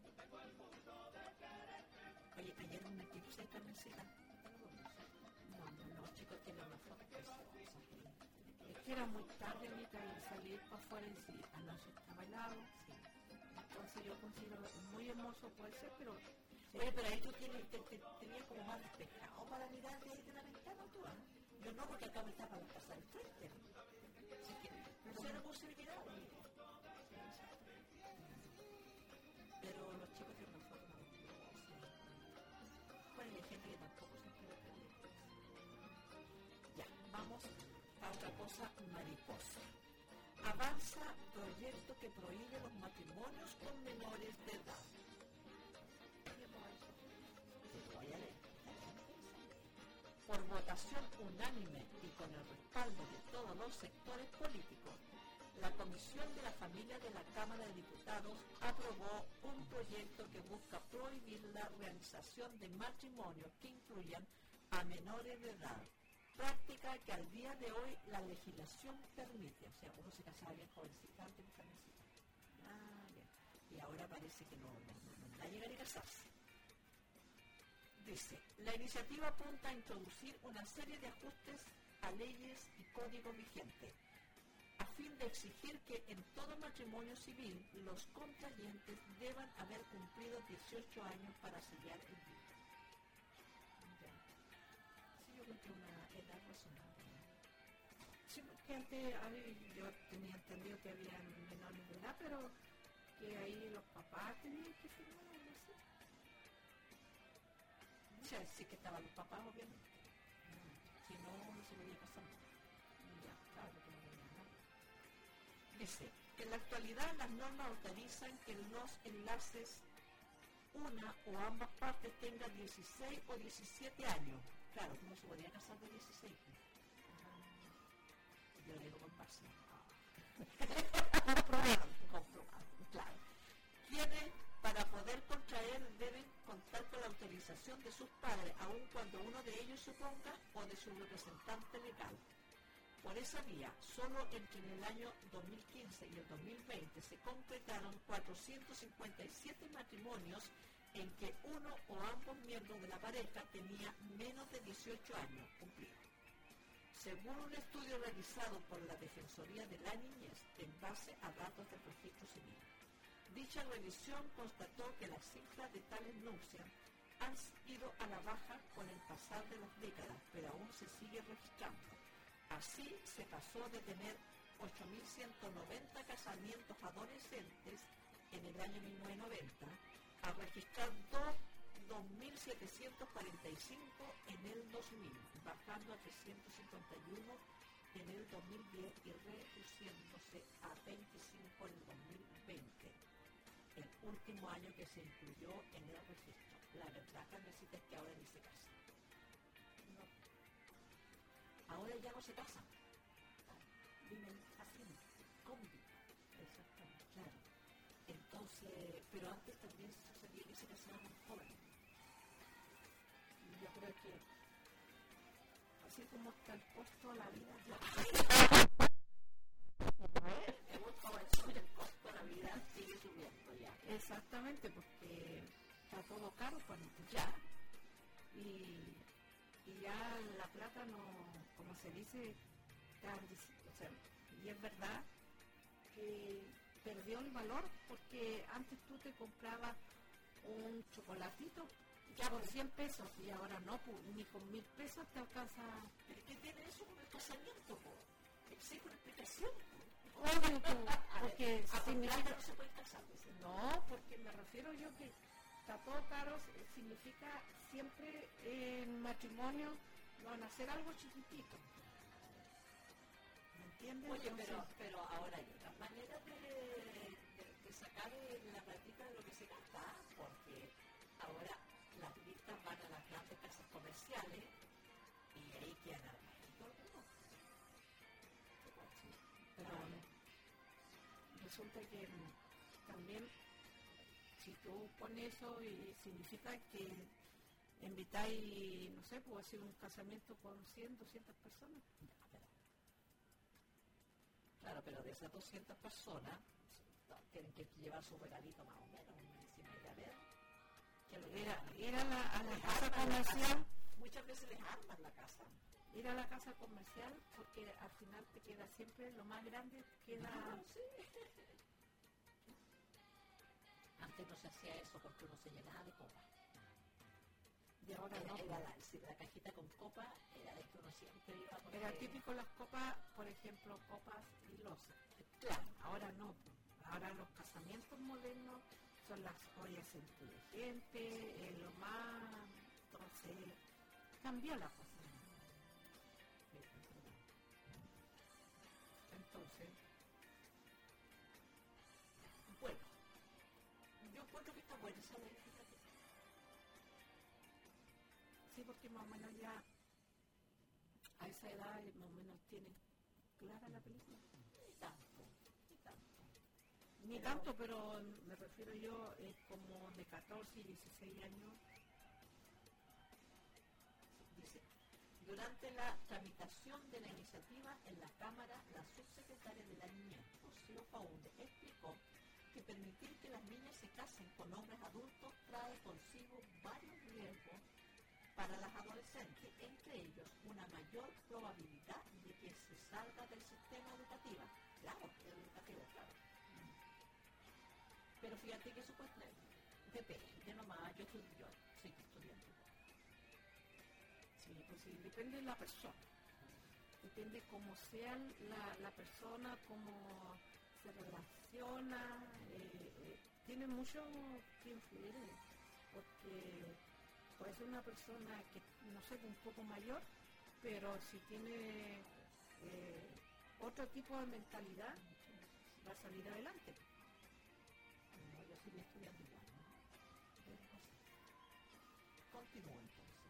Oye, ayer un eclipse de Carmencita. No, no, los chicos tienen una foto preciosa. Es que era muy tarde, Mica, y salir para afuera y sí, anoche estaba helado. Sí. Entonces yo considero muy hermoso puede ser, pero Oye, pero ahí tú tienes, te, te, tenías como más despejado para mirar desde de la ventana, tú, ¿eh? Yo no, porque acá me está para pasar el frente. Así que, cero posibilidad. Pero los chicos tienen una foto maravillosa. Bueno, y hay gente que tampoco se quiere pedir. Ya, vamos a otra cosa mariposa. Avanza proyecto que prohíbe los matrimonios con menores de edad. Por votación unánime y con el respaldo de todos los sectores políticos, la Comisión de la Familia de la Cámara de Diputados aprobó un proyecto que busca prohibir la realización de matrimonios que incluyan a menores de edad, práctica que al día de hoy la legislación permite. O sea, uno se casaba bien jovencita antes de jovencita. Ah, bien. Y ahora parece que no, no, no, no va a llegar a casarse. Dice, la iniciativa apunta a introducir una serie de ajustes a leyes y códigos vigentes, a fin de exigir que en todo matrimonio civil los contrayentes deban haber cumplido dieciocho años para sellar el vínculo. Sí, yo creo que una edad razonable. personal. Sí, porque antes hay- yo tenía entendido que había menores de edad, pero que ahí los papás tenían que firmar algo así. O sea, sí que estaban los papás, obviamente. Si no, no se podía pasar nada. Ya, claro que no tenía nada. Dice, en la actualidad las normas autorizan que los enlaces, una o ambas partes tengan dieciséis o diecisiete años. Claro, no se podía casar de dieciséis. Yo le digo con base. Comprobado. Comprobado, claro. Quienes, para poder contraer, deben contar con la autorización de sus padres, aun cuando uno de ellos suponga, o de su representante legal. Por esa vía, solo entre el año dos mil quince y el dos mil veinte se concretaron cuatrocientos cincuenta y siete matrimonios en que uno o ambos miembros de la pareja tenía menos de dieciocho años cumplidos. Según un estudio realizado por la Defensoría de la Niñez en base a datos del registro civil, dicha revisión constató que las cifras de tales nupcias han ido a la baja con el pasar de las décadas, pero aún se sigue registrando. Así se pasó de tener ocho mil ciento noventa casamientos adolescentes en el año mil novecientos noventa a registrar dos mil setecientos cuarenta y cinco en el dos mil, bajando a trescientos cincuenta y uno en el dos mil diez y reduciéndose a veinticinco en el dos mil veinte, el último año que se incluyó en el registro. La verdad, Carmesita, es que ahora ni se casa. No. Ahora ya no se casan. Viven así, conviven. Exactamente, claro. Entonces, pero antes también se sabía que se casaban jóvenes. Yo creo que así como está el costo a la vida, ya. Hemos comenzado el costo de la vida sigue subiendo ya. Exactamente, porque está todo caro para Ya. y, y ya la plata no, como se dice, está, o sea, y es verdad que perdió el valor porque antes tú te comprabas un chocolatito ya por cien pesos y ahora no, pues, ni con mil pesos te alcanza. ¿Pero qué tiene eso con el casamiento, po? Exige una explicación, po. Obvio, po, porque A significa... significa... no se puede casar, dice. No, porque me refiero yo que está todo caro, eh, significa siempre en matrimonio van a hacer algo chiquitito. ¿Me entiendes? Oye, pero, Entonces, pero ahora hay otras maneras de, de, de sacar la platita de lo que se gasta, porque ahora las listas van a las grandes casas comerciales y ahí quedan armaditos algunos. pero resulta que mm, también si tú pones eso y significa que invitáis, no sé, puedo hacer un casamiento con cien, doscientas personas. Claro, pero de esas doscientas personas no, tienen que llevar su regalito más o menos. Encima de a ver, que lo Ir a, llevan. ir a la, a la Les casa arman la comercial, casa. Muchas veces les arman la casa. ir a la casa comercial, porque al final te queda siempre lo más grande, queda... Ah, sí. Antes no se hacía eso porque uno se llenaba de copas. Y ahora no. Era la, sí, la cajita con copa era de que uno siempre iba porque... Era típico las copas, por ejemplo, copas y losas. Claro. Ahora no. Ahora los casamientos modernos son las ollas inteligentes, eh, lo más... Entonces, cambió la cosa. Entonces, Bueno, yo encuentro que está buena esa ley, fíjate. sí, porque más o menos ya a esa edad eh, más o menos tienen clara la película. Ni tanto, ni tanto. Ni Pero- tanto, pero me refiero yo eh, como de catorce y dieciséis años. Dice, durante la tramitación de la iniciativa en la Cámara, la subsecretaria de la Niñez, Rocío Faúndez, explicó que permitir que las niñas se casen con hombres adultos trae consigo varios riesgos para las adolescentes, entre ellos una mayor probabilidad de que se salga del sistema educativo. Claro, educativo, claro. Pero fíjate que eso pues depende nomás, yo, estoy, yo soy estudiante. Sí, pues sí, depende de la persona. depende cómo sea la, la persona, cómo se relaciona, eh, eh, tiene mucho que influir, porque puede ser una persona que, no sé, un poco mayor, pero si tiene eh, otro tipo de mentalidad, va a salir adelante. No, yo seguía estudiando igual, ¿no? Continúo entonces.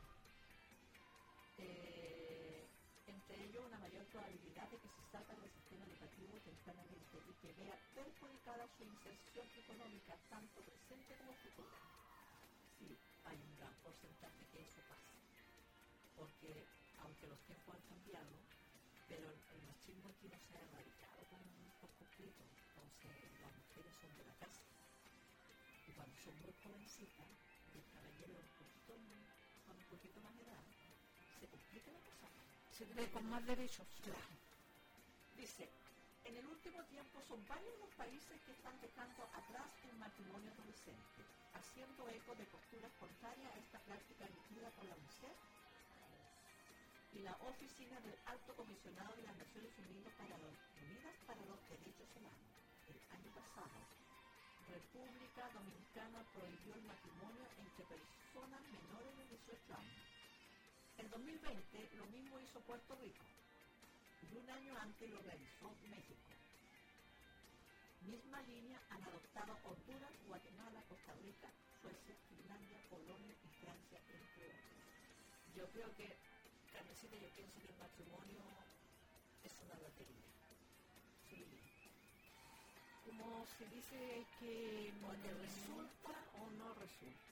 Eh, entre ellos, una mayor probabilidad de que se salga del sistema educativo tempranamente y que vea perjudicada su inserción económica, tanto presente como futura. Sí, hay un gran porcentaje que eso pasa. Porque, aunque los tiempos han cambiado, pero el machismo aquí no se ha erradicado por, por completo. Entonces, las mujeres son de la casa. Y cuando son muy jovencitas, y el caballero un poquito, con un poquito más de edad, se complica la cosa. Se cree con más derechos. Claro. Dice, en el último tiempo son varios los países que están dejando atrás el matrimonio adolescente, haciendo eco de posturas contrarias a esta práctica emitida por la mujer y la Oficina del Alto Comisionado de las Naciones Unidas para los, Unidas para los Derechos Humanos. El año pasado, República Dominicana prohibió el matrimonio entre personas menores de dieciocho años. En dos mil veinte lo mismo hizo Puerto Rico y un año antes lo realizó México. Misma línea han adoptado Honduras, Guatemala, Costa Rica, Suecia, Finlandia, Polonia y Francia, entre otros. Yo creo que, Carmesita, yo pienso que el matrimonio es una lotería. Sí. Como se dice que O te resulta o no resulta.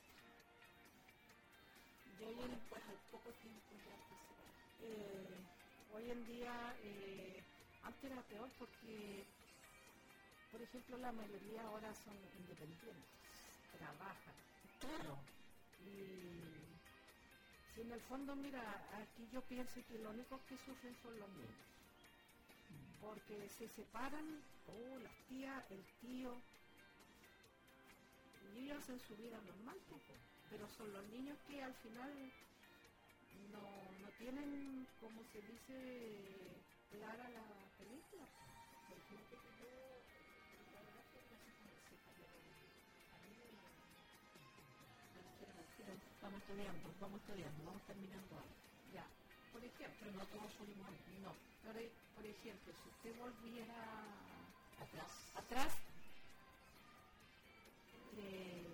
y hoy después al poco tiempo ya que se va. Eh, hoy en día, eh, antes era peor porque, por ejemplo, la mayoría ahora son independientes, trabajan. Claro. Y si en el fondo, mira, aquí yo pienso que lo único que sufren son los niños. Porque se separan, oh, las tías, el tío, y ellos hacen su vida normal, poco. Pero son los niños que al final no, no tienen, como se dice, clara la película. Por ejemplo, que yo, la verdad que me hace jovencita, pero a mí me... Bueno, espera, vamos estudiando, vamos estudiando, vamos terminando ahora. Ya, por ejemplo, Pero no todos son iguales, no. por, e- por ejemplo, si usted volviera Atrás. atrás, eh,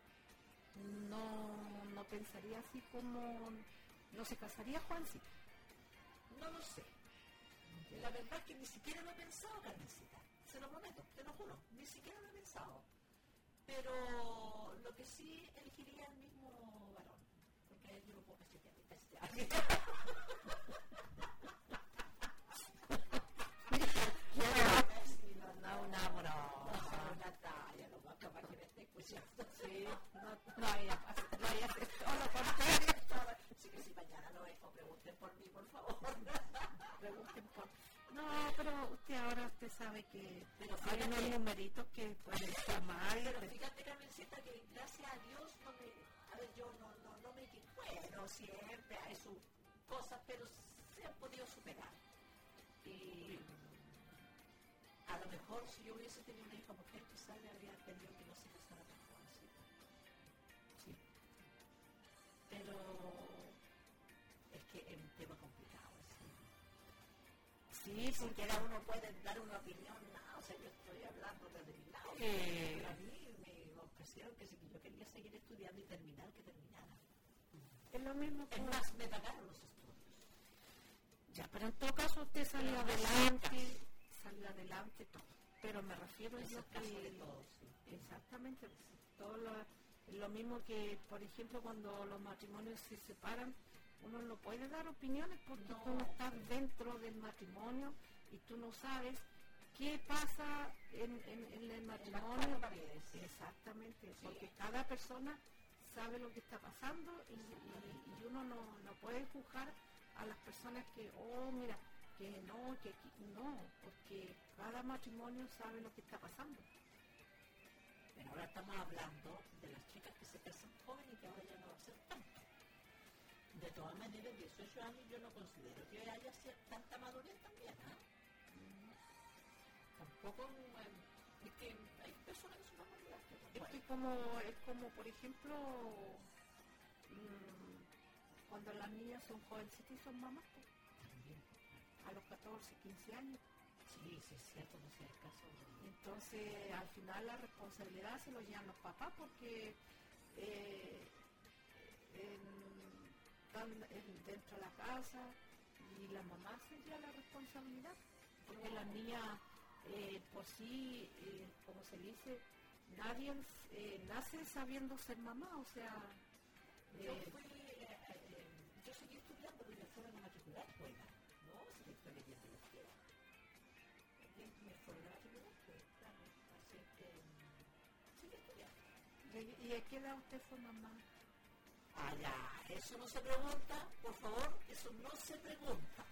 no, no pensaría así como, no se casaría Juancita. No lo sé. La verdad es que ni siquiera lo he pensado, Carmencita. Se lo prometo, te lo juro. Ni siquiera lo he pensado. Pero lo que sí elegiría el mismo varón. Porque a él yo lo puedo cachetear y cachetear. Sí, no, no, una broma. Una talla, lo más capaz que me esté escuchando. Sí, no, no hay, no hay todo lo contrario. Sí que si mañana lo dejo, pregunten por mí, por favor. Pregunten por... No, pero usted ahora usted sabe que Pero hay unos fíjate- numeritos que pueden llamar. Pero fíjate, Carmencita, que gracias a Dios no me, a ver, yo no, no, no me bueno, siempre hay sus cosas, pero se han podido superar. Y a lo mejor si yo hubiese tenido una hija mujer, quizás le habría pedido que no se casara tan jovencita. Sí. Pero es que es un tema complicado, así. Sí, Ni porque siquiera uno puede dar una opinión, no, o sea, yo estoy hablando desde mi lado. Eh. A mí me ofrecieron que si yo quería seguir estudiando y terminar, que terminara. es lo mismo que... Es más, me pagaron los estudios. Ya, pero en todo caso usted salió Pero adelante, salió adelante todo. Pero me refiero Es yo el caso de que... todos, sí. Exactamente, todo lo, es lo mismo que, por ejemplo, cuando los matrimonios se separan, uno no puede dar opiniones porque No. tú no estás dentro del matrimonio y tú no sabes qué pasa en, en, en el En las matrimonio. cuatro paredes. Exactamente, Sí. porque cada persona sabe lo que está pasando y, y- y uno no, no puede juzgar a las personas que, oh, mira, que no, que aquí, no, porque cada matrimonio sabe lo que está pasando. Pero ahora estamos hablando de las chicas que se casan jóvenes y que ahora ya no va a ser tanto. De todas maneras, dieciocho años yo no considero que haya sido tanta madurez también, ¿eh? Tampoco, eh, es que hay personas que son más maduras que otras. Es que como, es como por ejemplo, mmm, cuando las niñas son jovencitas y son mamás, pues, a los catorce, quince años. Sí, sí, es cierto, no sé el caso. Entonces, al final la responsabilidad se lo llevan los papás porque eh, en, están en, dentro de la casa y la mamá se lleva la responsabilidad. Porque las niñas, eh, por sí, eh, como se dice, nadie eh, nace sabiendo ser mamá, o sea... Eh, yo eh, fui, eh, eh, yo seguí estudiando porque fuera a matricular escuela, ¿no? Si que estoy leyendo la escuela. Me fueron a matricular, pues, claro, así que sigue estudiando. ¿Y a qué edad usted fue mamá? Ah, ya, eso no se pregunta, por favor, eso no se pregunta.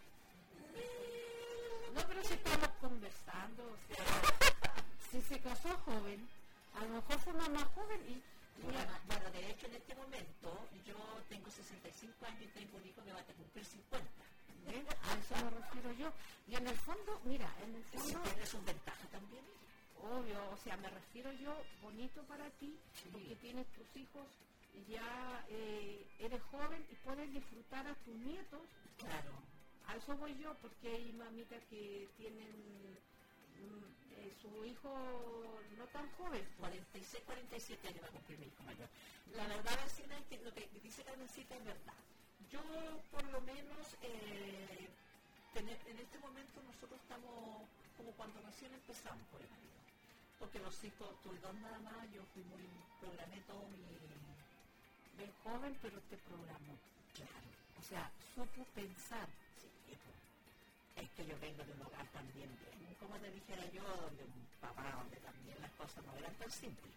No, pero si estamos conversando, o sea, si se casó joven, a lo mejor fue mamá joven y... Bueno, bueno, de hecho en este momento yo tengo sesenta y cinco años y tengo un hijo que va a cumplir cincuenta. ¿Eh? A eso me refiero yo. Y en el fondo, mira, en el fondo... Si tienes un ventaja también. Obvio, o sea, me refiero yo, bonito para ti, sí, porque tienes tus hijos, ya eh, eres joven y puedes disfrutar a tus nietos. Claro. A eso voy yo, porque hay mamitas que tienen mm, eh, su hijo no tan joven. cuarenta y seis, cuarenta y siete años va a cumplir mi hijo mayor. La verdad, vecina, es que lo que dice Carmencita es verdad. Yo, por lo menos, eh, tener, en este momento nosotros estamos como cuando recién empezamos por el marido. Porque los hijos, tú y dos nada más, yo fui muy, programé todo mi... Ven joven, pero te programó. Claro. O sea, supo pensar. Sí, es que yo vengo de un hogar también bien, como te dijera yo, donde un papá, donde también las cosas no eran tan simples.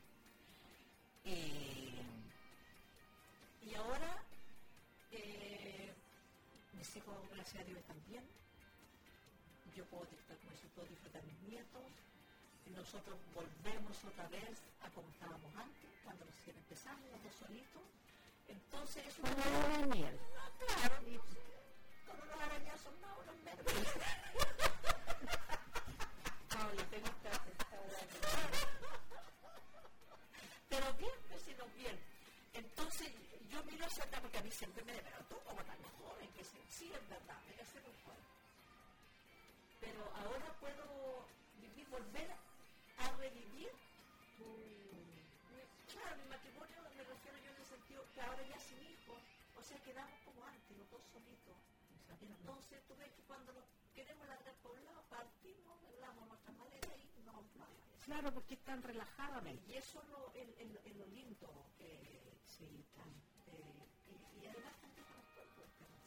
Eh, y ahora, eh, mis hijos, gracias a Dios, están bien. Yo puedo disfrutar, como eso, puedo disfrutar mis nietos. Y nosotros volvemos otra vez a como estábamos antes, cuando recién empezamos, los dos solitos. Entonces, es una... Como de miel. No, claro. Y, como los arañazos, no, los menos. No, yo tengo esta... Pero bien, vecinos, bien. Entonces, yo miro hacia atrás, porque a mí siempre me da, pero tú como tan joven, que sí, sí es verdad, me hace muy joven. Pero ahora puedo vivir, volver a revivir tu... Claro, mi matrimonio, me refiero yo en el sentido que ahora ya sin hijos, o sea, quedamos como antes, los dos solitos. Entonces, tú ves que cuando nos queremos largar por un lado, partimos, hablamos nuestras maletas y nos vamos. Claro, porque están relajadamente. Y eso es lo, el, el, el, lo lindo que se están. Eh, y, y además también con los cuerpos.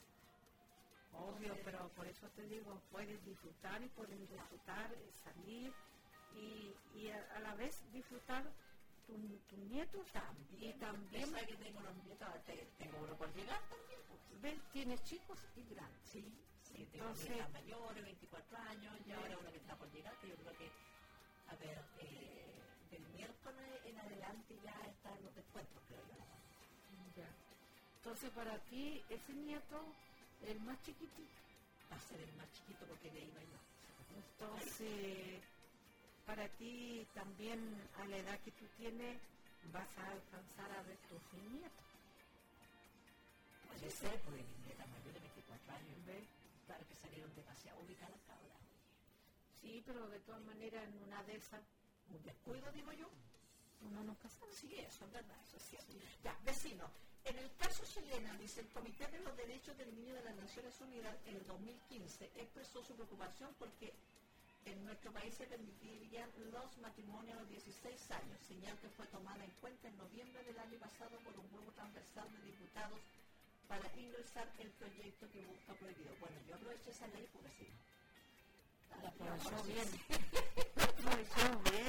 Obvio, eh, pero por eso te digo, puedes disfrutar y puedes disfrutar, eh, salir y, y a, a la vez disfrutar tus tu nietos también. Y también... ¿Sabes que tengo los nietos? Tengo uno por llegar también. ¿Ves? Tienes chicos y grandes. Sí, sí, tengo entonces, nietas mayores, veinticuatro años, y ahora uno que está por llegar, que yo creo que, a ver, eh, del miércoles en adelante ya están los descuentos, creo yo. Ya. Entonces, para ti, ese nieto, el más chiquitito, va a ser el más chiquito porque de ahí no hay más. Entonces, para ti también, a la edad que tú tienes, vas a alcanzar a ver tus nietos. Puede ser, porque mi nieta mayor de veinticuatro años, ¿ves? Claro que salieron demasiado ubicadas cabras. Sí, pero de todas maneras, en una de esas, un descuido, digo yo, uno nunca sabe. Sí, eso es verdad, eso es cierto. Sí. Ya, vecino, en el caso chileno, dice el Comité de los Derechos del Niño de las Naciones Unidas en el dos mil quince expresó su preocupación porque en nuestro país se permitirían los matrimonios a los dieciséis años, señal que fue tomada en cuenta en noviembre del año pasado por un grupo transversal de diputados para ingresar el proyecto que busca prohibido. Bueno, yo aprovecho esa ley porque sí. La aprovechó bien. La aprovechó bien.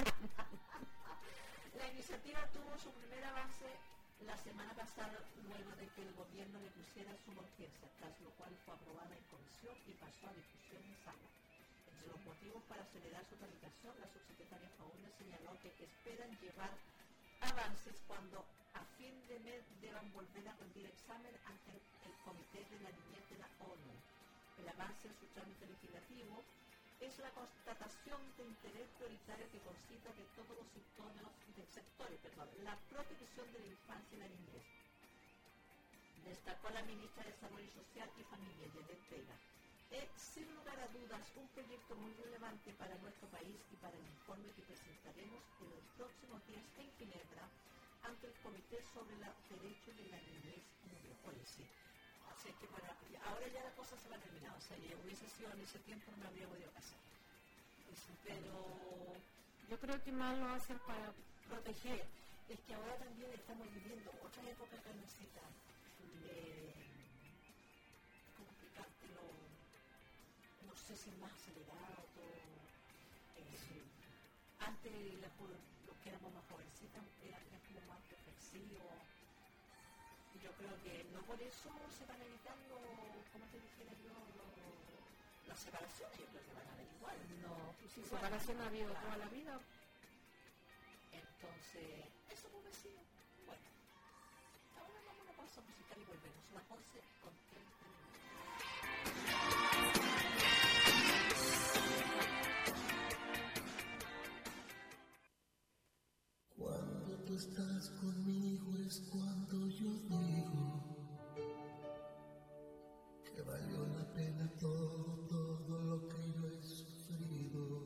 La iniciativa tuvo su primer avance la semana pasada, luego de que el gobierno le pusiera su urgencia, tras lo cual fue aprobada en comisión y pasó a discusión en sala. Entre los motivos para acelerar su tramitación, la subsecretaria Faúndez señaló que esperan llevar avances cuando a fin de mes deban volver a rendir examen ante el Comité de la Niñez de la ONU. El avance en su trámite legislativo es la constatación de interés prioritario que concita de todos los sectores, de sectores perdón, la protección de la infancia y la niñez. Destacó la ministra de Desarrollo Social y Familia, Yanet Vega. Es, sin lugar a dudas, un proyecto muy relevante para nuestro país y para el informe que presentaremos en los próximos días en Ginebra ante el Comité sobre los Derechos de la Niñez y la Adolescencia. Así que para, ahora ya la cosa se va a terminar, o sea, ya hubiese sido en ese tiempo no me habría podido casar. Pero yo creo que más lo hacen para proteger. Es que ahora también estamos viviendo otra época que necesita de, ¿cómo explicártelo? No sé si más acelerado, todo. Eh, antes la, los que éramos más jovencitas eran como más reflexivos. Yo creo que no por eso se van evitando, como te dijera yo, las separaciones, yo creo que van a haber igual. No, si separación ha habido toda la vida. Entonces, eso fue vecino. Bueno, ahora vamos a una pausa musical y volvemos. Las once con treinta minutos. Cuando tú estás conmigo es cuando yo digo que valió la pena todo, todo lo que yo he sufrido.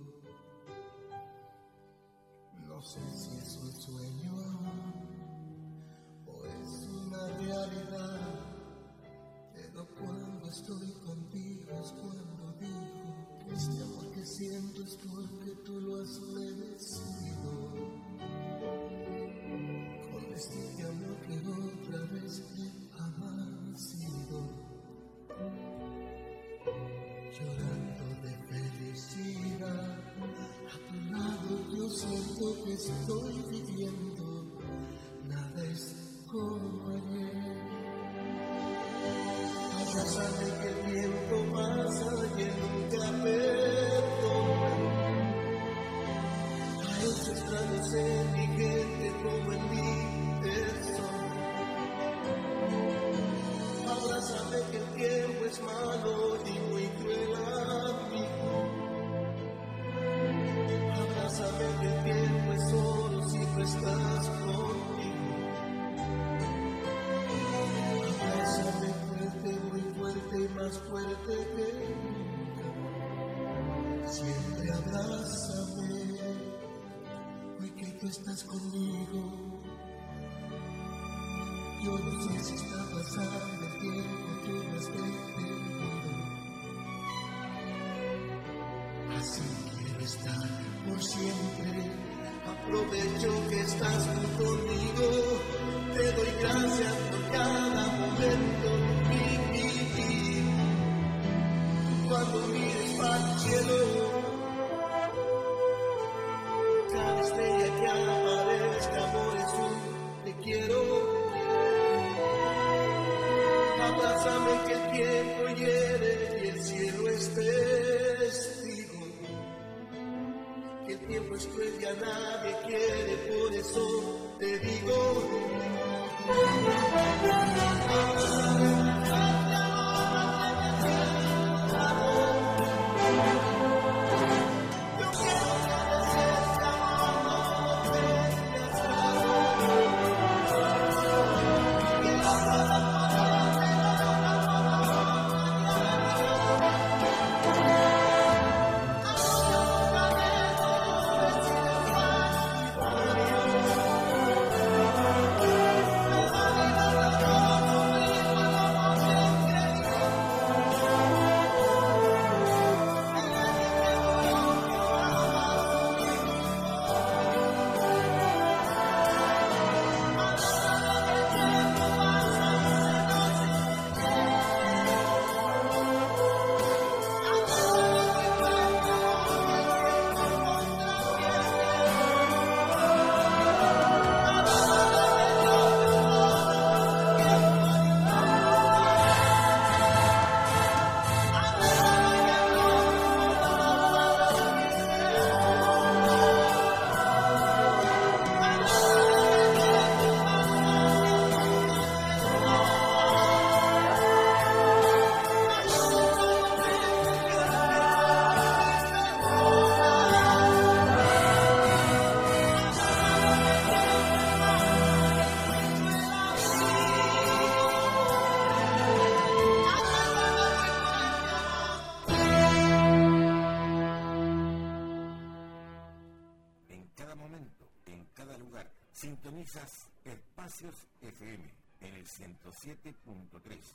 No sé si es un sueño aún o es una realidad, pero cuando estoy contigo es cuando digo que este amor que siento es porque tú lo has merecido. Con este amor que otra vez he amanecido, llorando de felicidad. A tu lado yo siento que estoy viviendo, nada es como ayer. Abrázame que el tiempo pasa y nunca perdona. A esos extraños en mi gente como en mi persona. Abrázame que el tiempo es malo y muy cruel amigo. Abrázame que el tiempo es solo si tú estás conmigo. Abrázame fuerte, muy fuerte y más fuerte que nunca. Siempre abrázame, hoy que tú estás conmigo. Yo no sé si está pasando el tiempo, tú no has detenido. Así quiero estar por siempre. Aprovecho que estás tú conmigo. Te doy gracias por cada momento de mi vivir. Cuando mires para el cielo, cada estrella que aparezca, amor, es un te quiero. Abrázame que el tiempo hiere y el cielo es testigo. Que el tiempo es cruel y a nadie quiere, por eso te digo. lugar. Sintonizas Espacios F M en el ciento siete punto tres.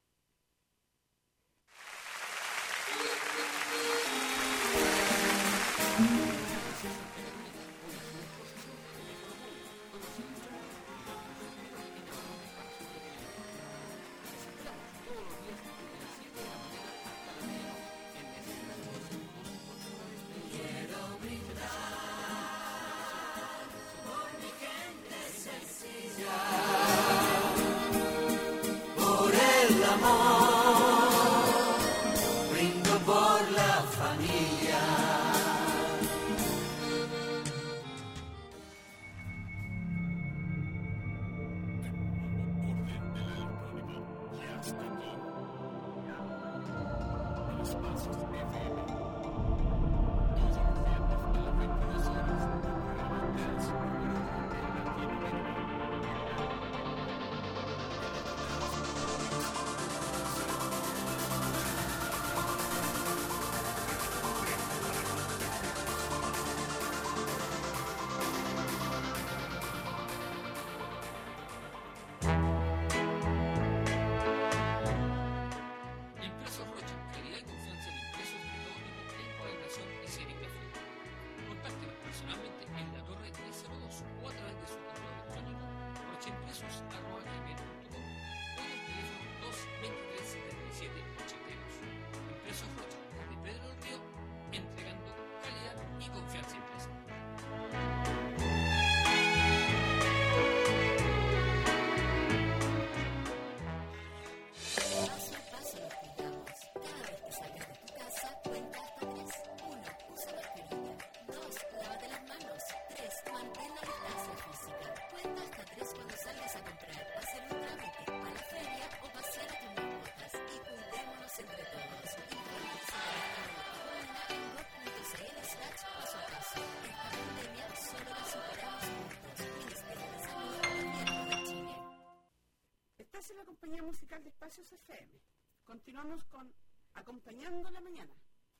La compañía musical de Espacios F M. Continuamos con Acompañando la Mañana.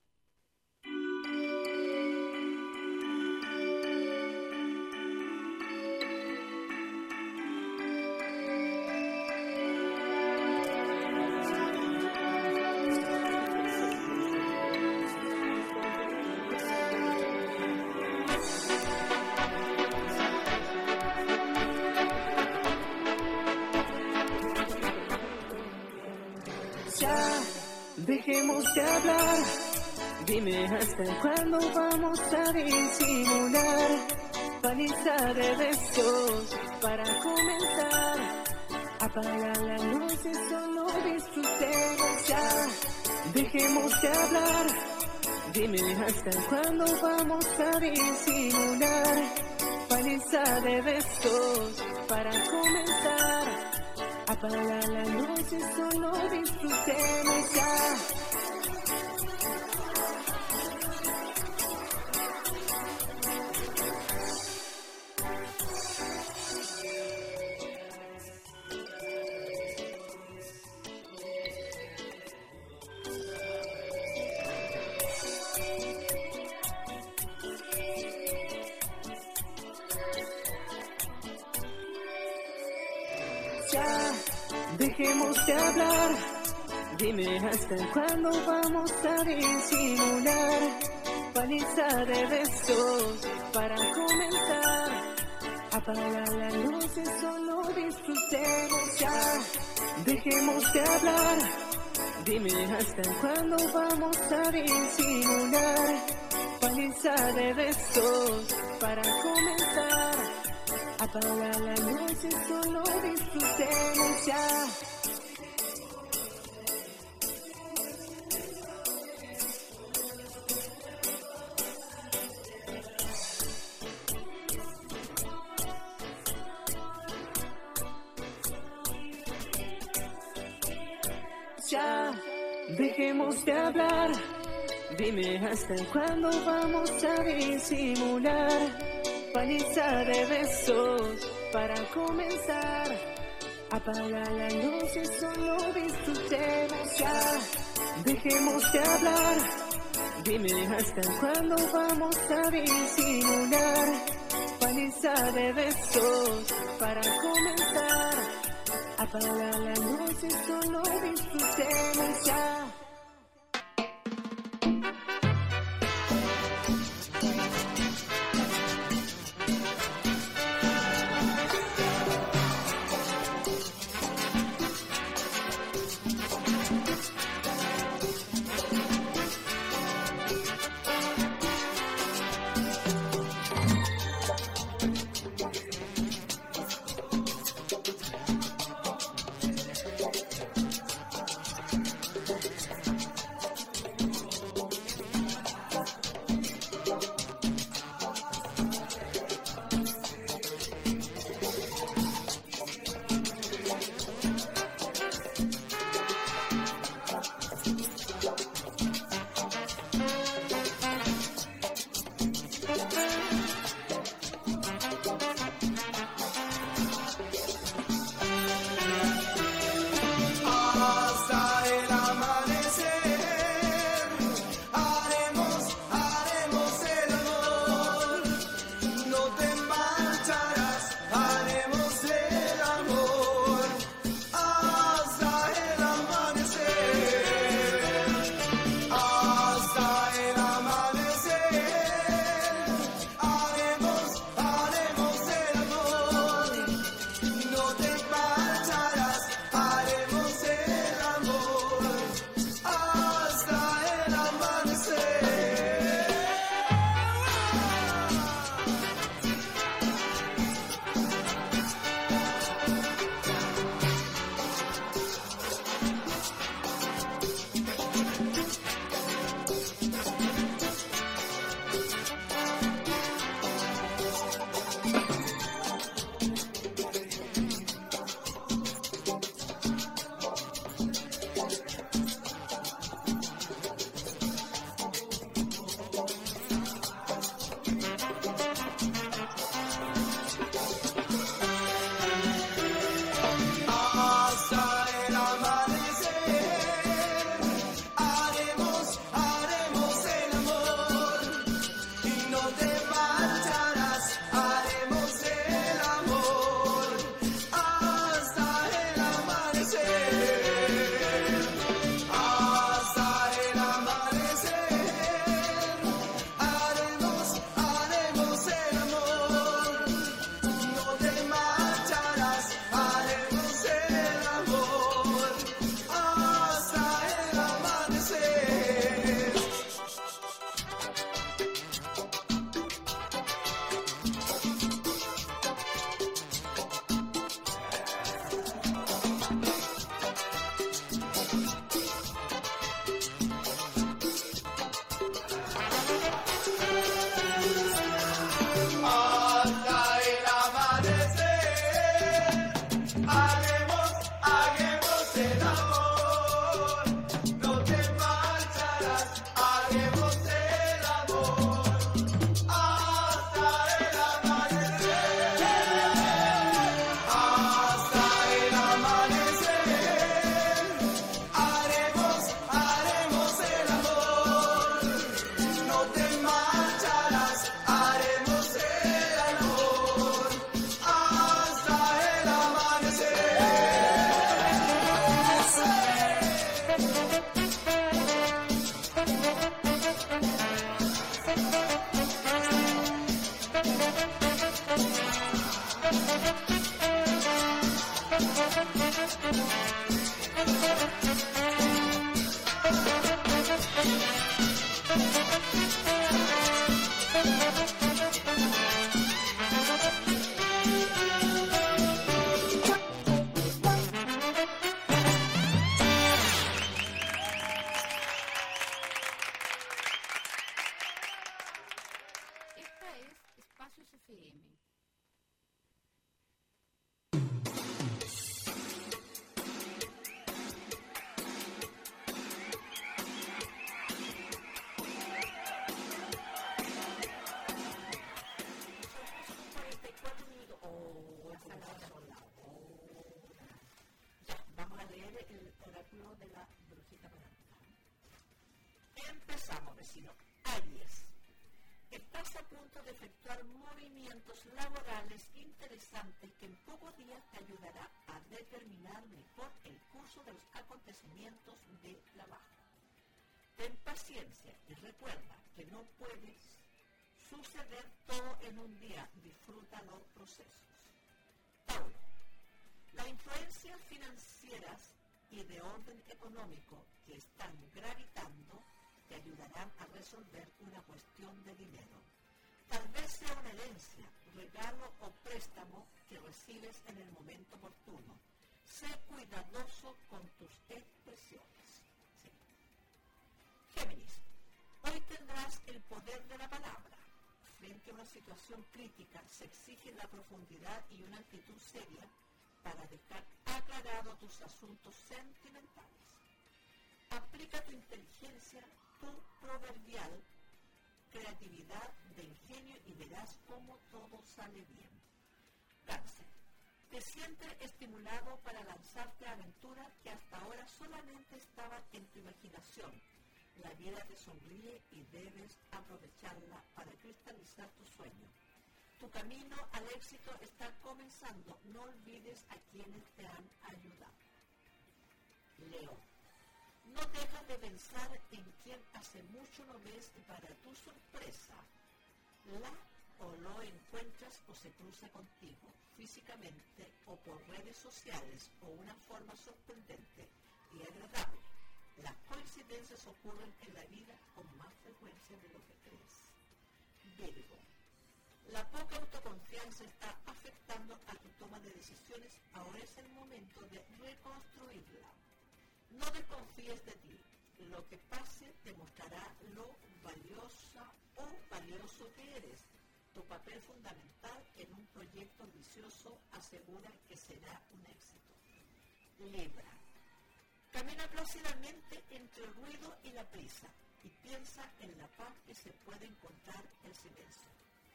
Dejemos de hablar, dime hasta cuándo vamos a disimular. Paliza de besos para comenzar. Apaga la luz y solo disfrutemos ya. Dejemos de hablar, dime hasta cuándo vamos a disimular. Paliza de besos para comenzar. Apaga la luz y solo disfrutemos ya. Dejemos de hablar, dime hasta cuándo vamos a disimular. Paliza de besos para comenzar. Apaga la luz y solo disfrutemos ya. Dejemos de hablar, dime hasta cuándo vamos a disimular. Paliza de besos para comenzar. Apaga la luz y solo disfrutemos ya. Ya, dejemos de hablar, dime hasta cuándo vamos a disimular. Paliza de besos para comenzar. Apaga la luz y solo disfrutemos ya. Dejemos de hablar, dime hasta cuándo vamos a disimular. paliza de besos para comenzar. Apaga la luz y solo disfrutemos ya. Estás a punto de efectuar movimientos laborales interesantes que en pocos días te ayudará a determinar mejor el curso de los acontecimientos de trabajo. Ten paciencia y recuerda que no puedes suceder todo en un día. Disfruta los procesos. Tauro. Las influencias financieras y de orden económico que están gravitando te ayudarán a resolver una cuestión de dinero. Tal vez sea una herencia, regalo o préstamo que recibes en el momento oportuno. Sé cuidadoso con tus expresiones. Sí. Géminis, hoy tendrás el poder de la palabra. Frente a una situación crítica se exige la profundidad y una actitud seria para dejar aclarado tus asuntos sentimentales. Aplica tu inteligencia, tu proverbial creatividad de ingenio y verás cómo todo sale bien. Cáncer. Te sientes estimulado para lanzarte a aventuras que hasta ahora solamente estaban en tu imaginación. La vida te sonríe y debes aprovecharla para cristalizar tu sueño. Tu camino al éxito está comenzando. No olvides a quienes te han ayudado. Leo. No dejas de pensar en quien hace mucho no ves y para tu sorpresa la o lo encuentras o se cruza contigo físicamente o por redes sociales o una forma sorprendente y agradable. Las coincidencias ocurren en la vida con más frecuencia de lo que crees. Virgo. La poca autoconfianza está afectando a tu toma de decisiones. Ahora es el momento de reconstruirla. No desconfíes de ti. Lo que pase te mostrará lo valiosa o valioso que eres. Tu papel fundamental en un proyecto ambicioso asegura que será un éxito. Libra. Camina plácidamente entre el ruido y la prisa y piensa en la paz que se puede encontrar en silencio.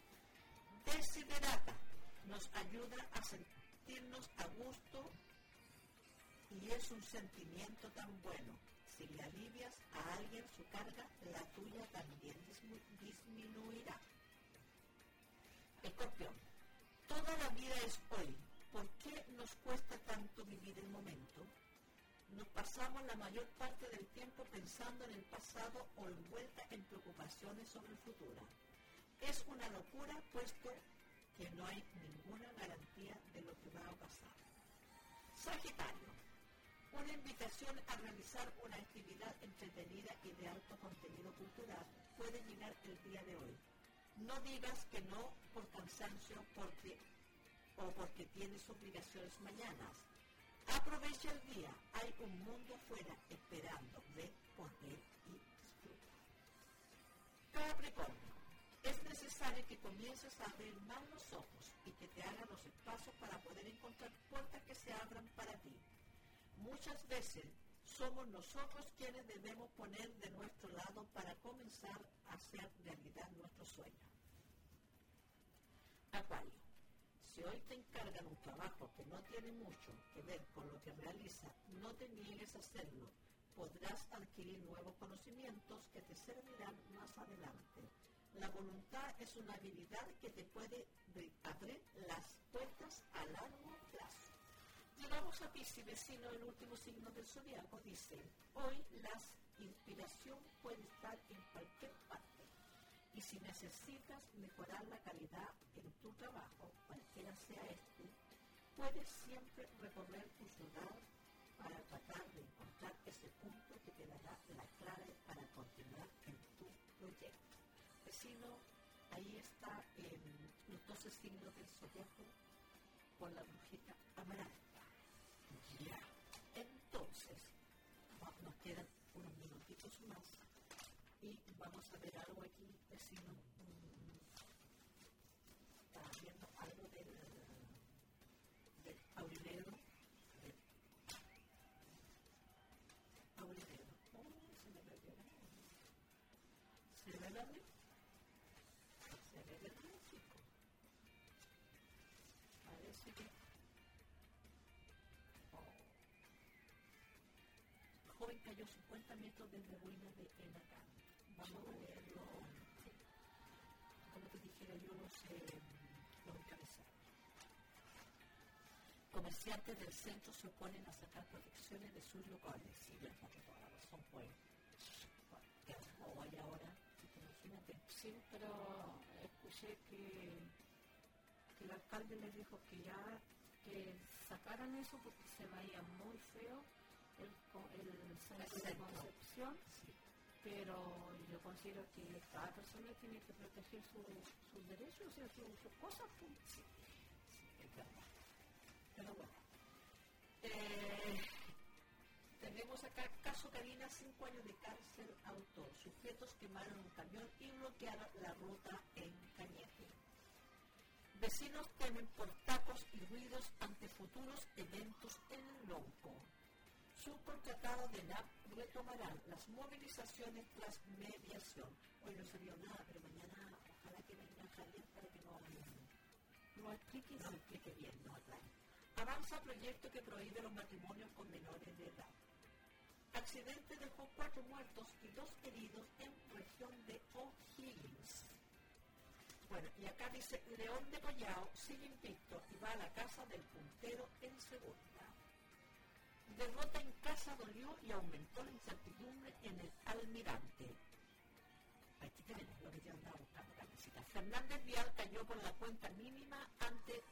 Desiderata nos ayuda a sentirnos a gusto y es un sentimiento tan bueno. Si le alivias a alguien su carga, la tuya también disminuirá. Escorpión. Toda la vida es hoy. ¿Por qué nos cuesta tanto vivir el momento? Nos pasamos la mayor parte del tiempo pensando en el pasado o envuelta en preocupaciones sobre el futuro. Es una locura puesto que no hay ninguna garantía de lo que va a pasar. Sagitario. Una invitación a realizar una actividad entretenida y de alto contenido cultural puede llegar el día de hoy. No digas que no por cansancio porque, o porque tienes obligaciones mañanas. Aprovecha el día. Hay un mundo fuera esperando. Ve por él y disfruta. Capricornio. Es necesario que comiences a abrir más los ojos y que te hagan los espacios para poder encontrar puertas que se abran para ti. Muchas veces somos nosotros quienes debemos poner de nuestro lado para comenzar a hacer realidad nuestro sueño. Acuario. Si hoy te encargan un trabajo que no tiene mucho que ver con lo que realizas, no te niegues a hacerlo. Podrás adquirir nuevos conocimientos que te servirán más adelante. La voluntad es una habilidad que te puede abrir las puertas a largo plazo. Llegamos a Piscis, vecino, el último signo del zodiaco. Dice, hoy la inspiración puede estar en cualquier parte. Y si necesitas mejorar la calidad en tu trabajo, cualquiera sea este, puedes siempre recorrer tu ciudad para tratar de encontrar ese punto que te dará la clave para continuar en tu proyecto. Vecino, ahí está en los doce signos del zodiaco con la brujita Amaranta. Ya, entonces, nos quedan unos minutitos más y vamos a ver algo aquí, vecino. Está viendo algo del, del aurinegro. Del aurinegro. Oh, se me perdió. ¿Se ve verde? Se ve verde, chico. Parece que joven cayó cincuenta metros desde ruinas de Enacán. Vamos a verlo. comerciantes del centro se oponen a sacar protecciones de sus locales. Sí, les falta toda la razón, pues. ¿Qué hago hoy ahora? Imagínate. Sí, pero escuché que, que el alcalde les dijo que ya que sacaran eso porque se veía muy feo el, el centro de Concepción, sí. Pero yo considero que cada persona tiene que proteger sus su derechos, o sea, sus su cosas. Pues. Sí, sí, es verdad. Pero bueno. Eh, tenemos acá caso Karina, cinco años de cárcel autor. Sujetos quemaron un camión y bloquearon la ruta en Cañete. Vecinos temen por tacos y ruidos ante futuros eventos en el Lonco. Subcontratado de N A P retomarán las movilizaciones tras mediación. Hoy no se vio nada, pero mañana ojalá que venga Javier para que no no explique, no explique bien, no aclare. Avanza proyecto que prohíbe los matrimonios con menores de edad. Accidente dejó cuatro muertos y dos heridos en región de O'Higgins. Bueno, y acá dice, León de Collao sigue invicto y va a la casa del puntero en segunda. Derrota en casa dolió y aumentó la incertidumbre en el Almirante. Aquí tenemos lo que yo andaba buscando, Carmencita. Fernández Vial cayó por la cuenta mínima ante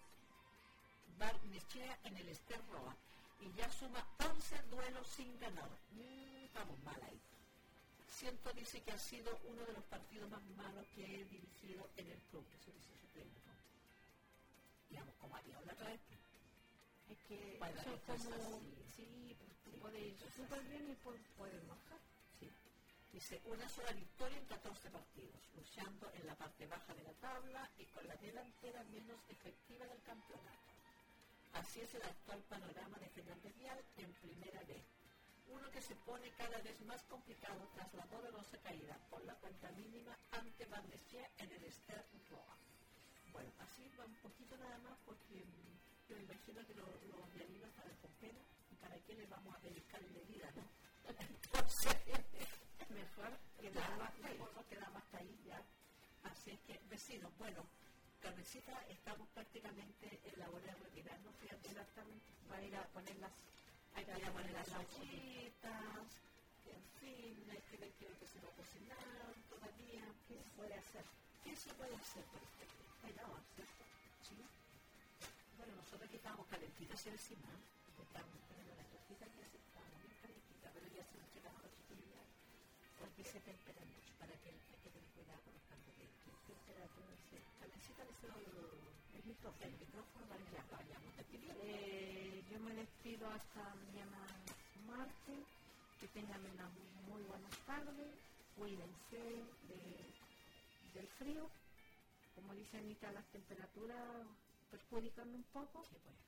Barnechea en el Ester Roa y ya suma once duelos sin ganar. Mm, estamos mal ahí. Siento dice que ha sido uno de los partidos más malos que he dirigido en el club. Eso dice su técnico. Digamos, como había hablado otra vez. Es que bueno, eso es como, así. sí, sí, puede ir súper bien y puede bajar. Sí. Dice, una sola victoria en catorce partidos, luchando en la parte baja de la tabla y con la delantera menos efectiva del campeonato. Así es el actual panorama de Fernández Vial en primera B. Uno que se pone cada vez más complicado tras la dolorosa caída por la cuenta mínima ante Barnechea en el Ester Roa. Bueno, así va un poquito nada más porque yo me imagino que los lo vialinos están con pena y para qué les vamos a dedicarle vida, ¿no? Entonces, mejor quedamos hasta ahí, mejor quedamos hasta ahí ya. Así es que, vecinos, bueno, Carmencita, estamos prácticamente en la hora de retirarnos, fíjate, exactamente, va a ir a poner las, hay que ir a poner las salchitas, en fin, hay que ver qué es lo que se va a cocinar todavía, qué se puede hacer, qué se puede hacer, por ejemplo, hay nada, ¿cierto? Sí. Bueno, nosotros aquí estábamos calentitas encima, estamos poniendo las tortitas que se estaban bien calentitas, pero ya se nos quedan las chiquillas, porque se temperan mucho, para que hay que tener cuidado con los cambios de temperatura. Carmencita, le cedo el micrófono, el micrófono, vale, ya vayamos despidiendo. Eh, yo me despido hasta mañana martes, que tengan una muy buenas tardes, cuídense de, del frío, como dice Anita, las temperaturas perjudican un poco. Sí, pues.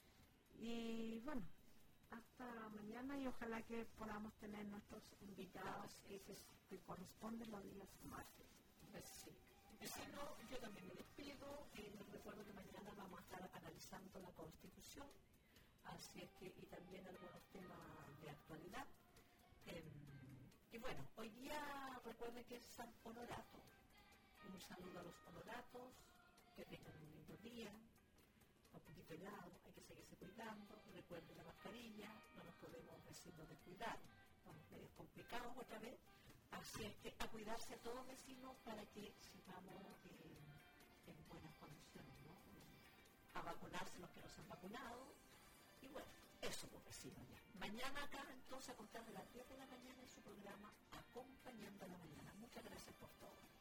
Y bueno, hasta mañana y ojalá que podamos tener nuestros invitados que, se, que corresponden los días martes. Pues sí. Si no, yo también me despido. Eh, les recuerdo que mañana vamos a estar analizando la Constitución, así es que, y también algunos temas de actualidad. Eh, y bueno, hoy día recuerden que es San Honorato. Un saludo a los honoratos, que tengan un lindo día. Un poquito helado, hay que seguirse cuidando, recuerden la mascarilla, no nos podemos decirnos de cuidar, estamos medio complicados otra vez, así es que a cuidarse a todos vecinos para que sigamos eh, en buenas condiciones, ¿no? A vacunarse los que no se han vacunado, y bueno, eso pues vecinos ya. Mañana acá entonces a contar de las diez de la mañana en su programa Acompañando a la Mañana. Muchas gracias por todo.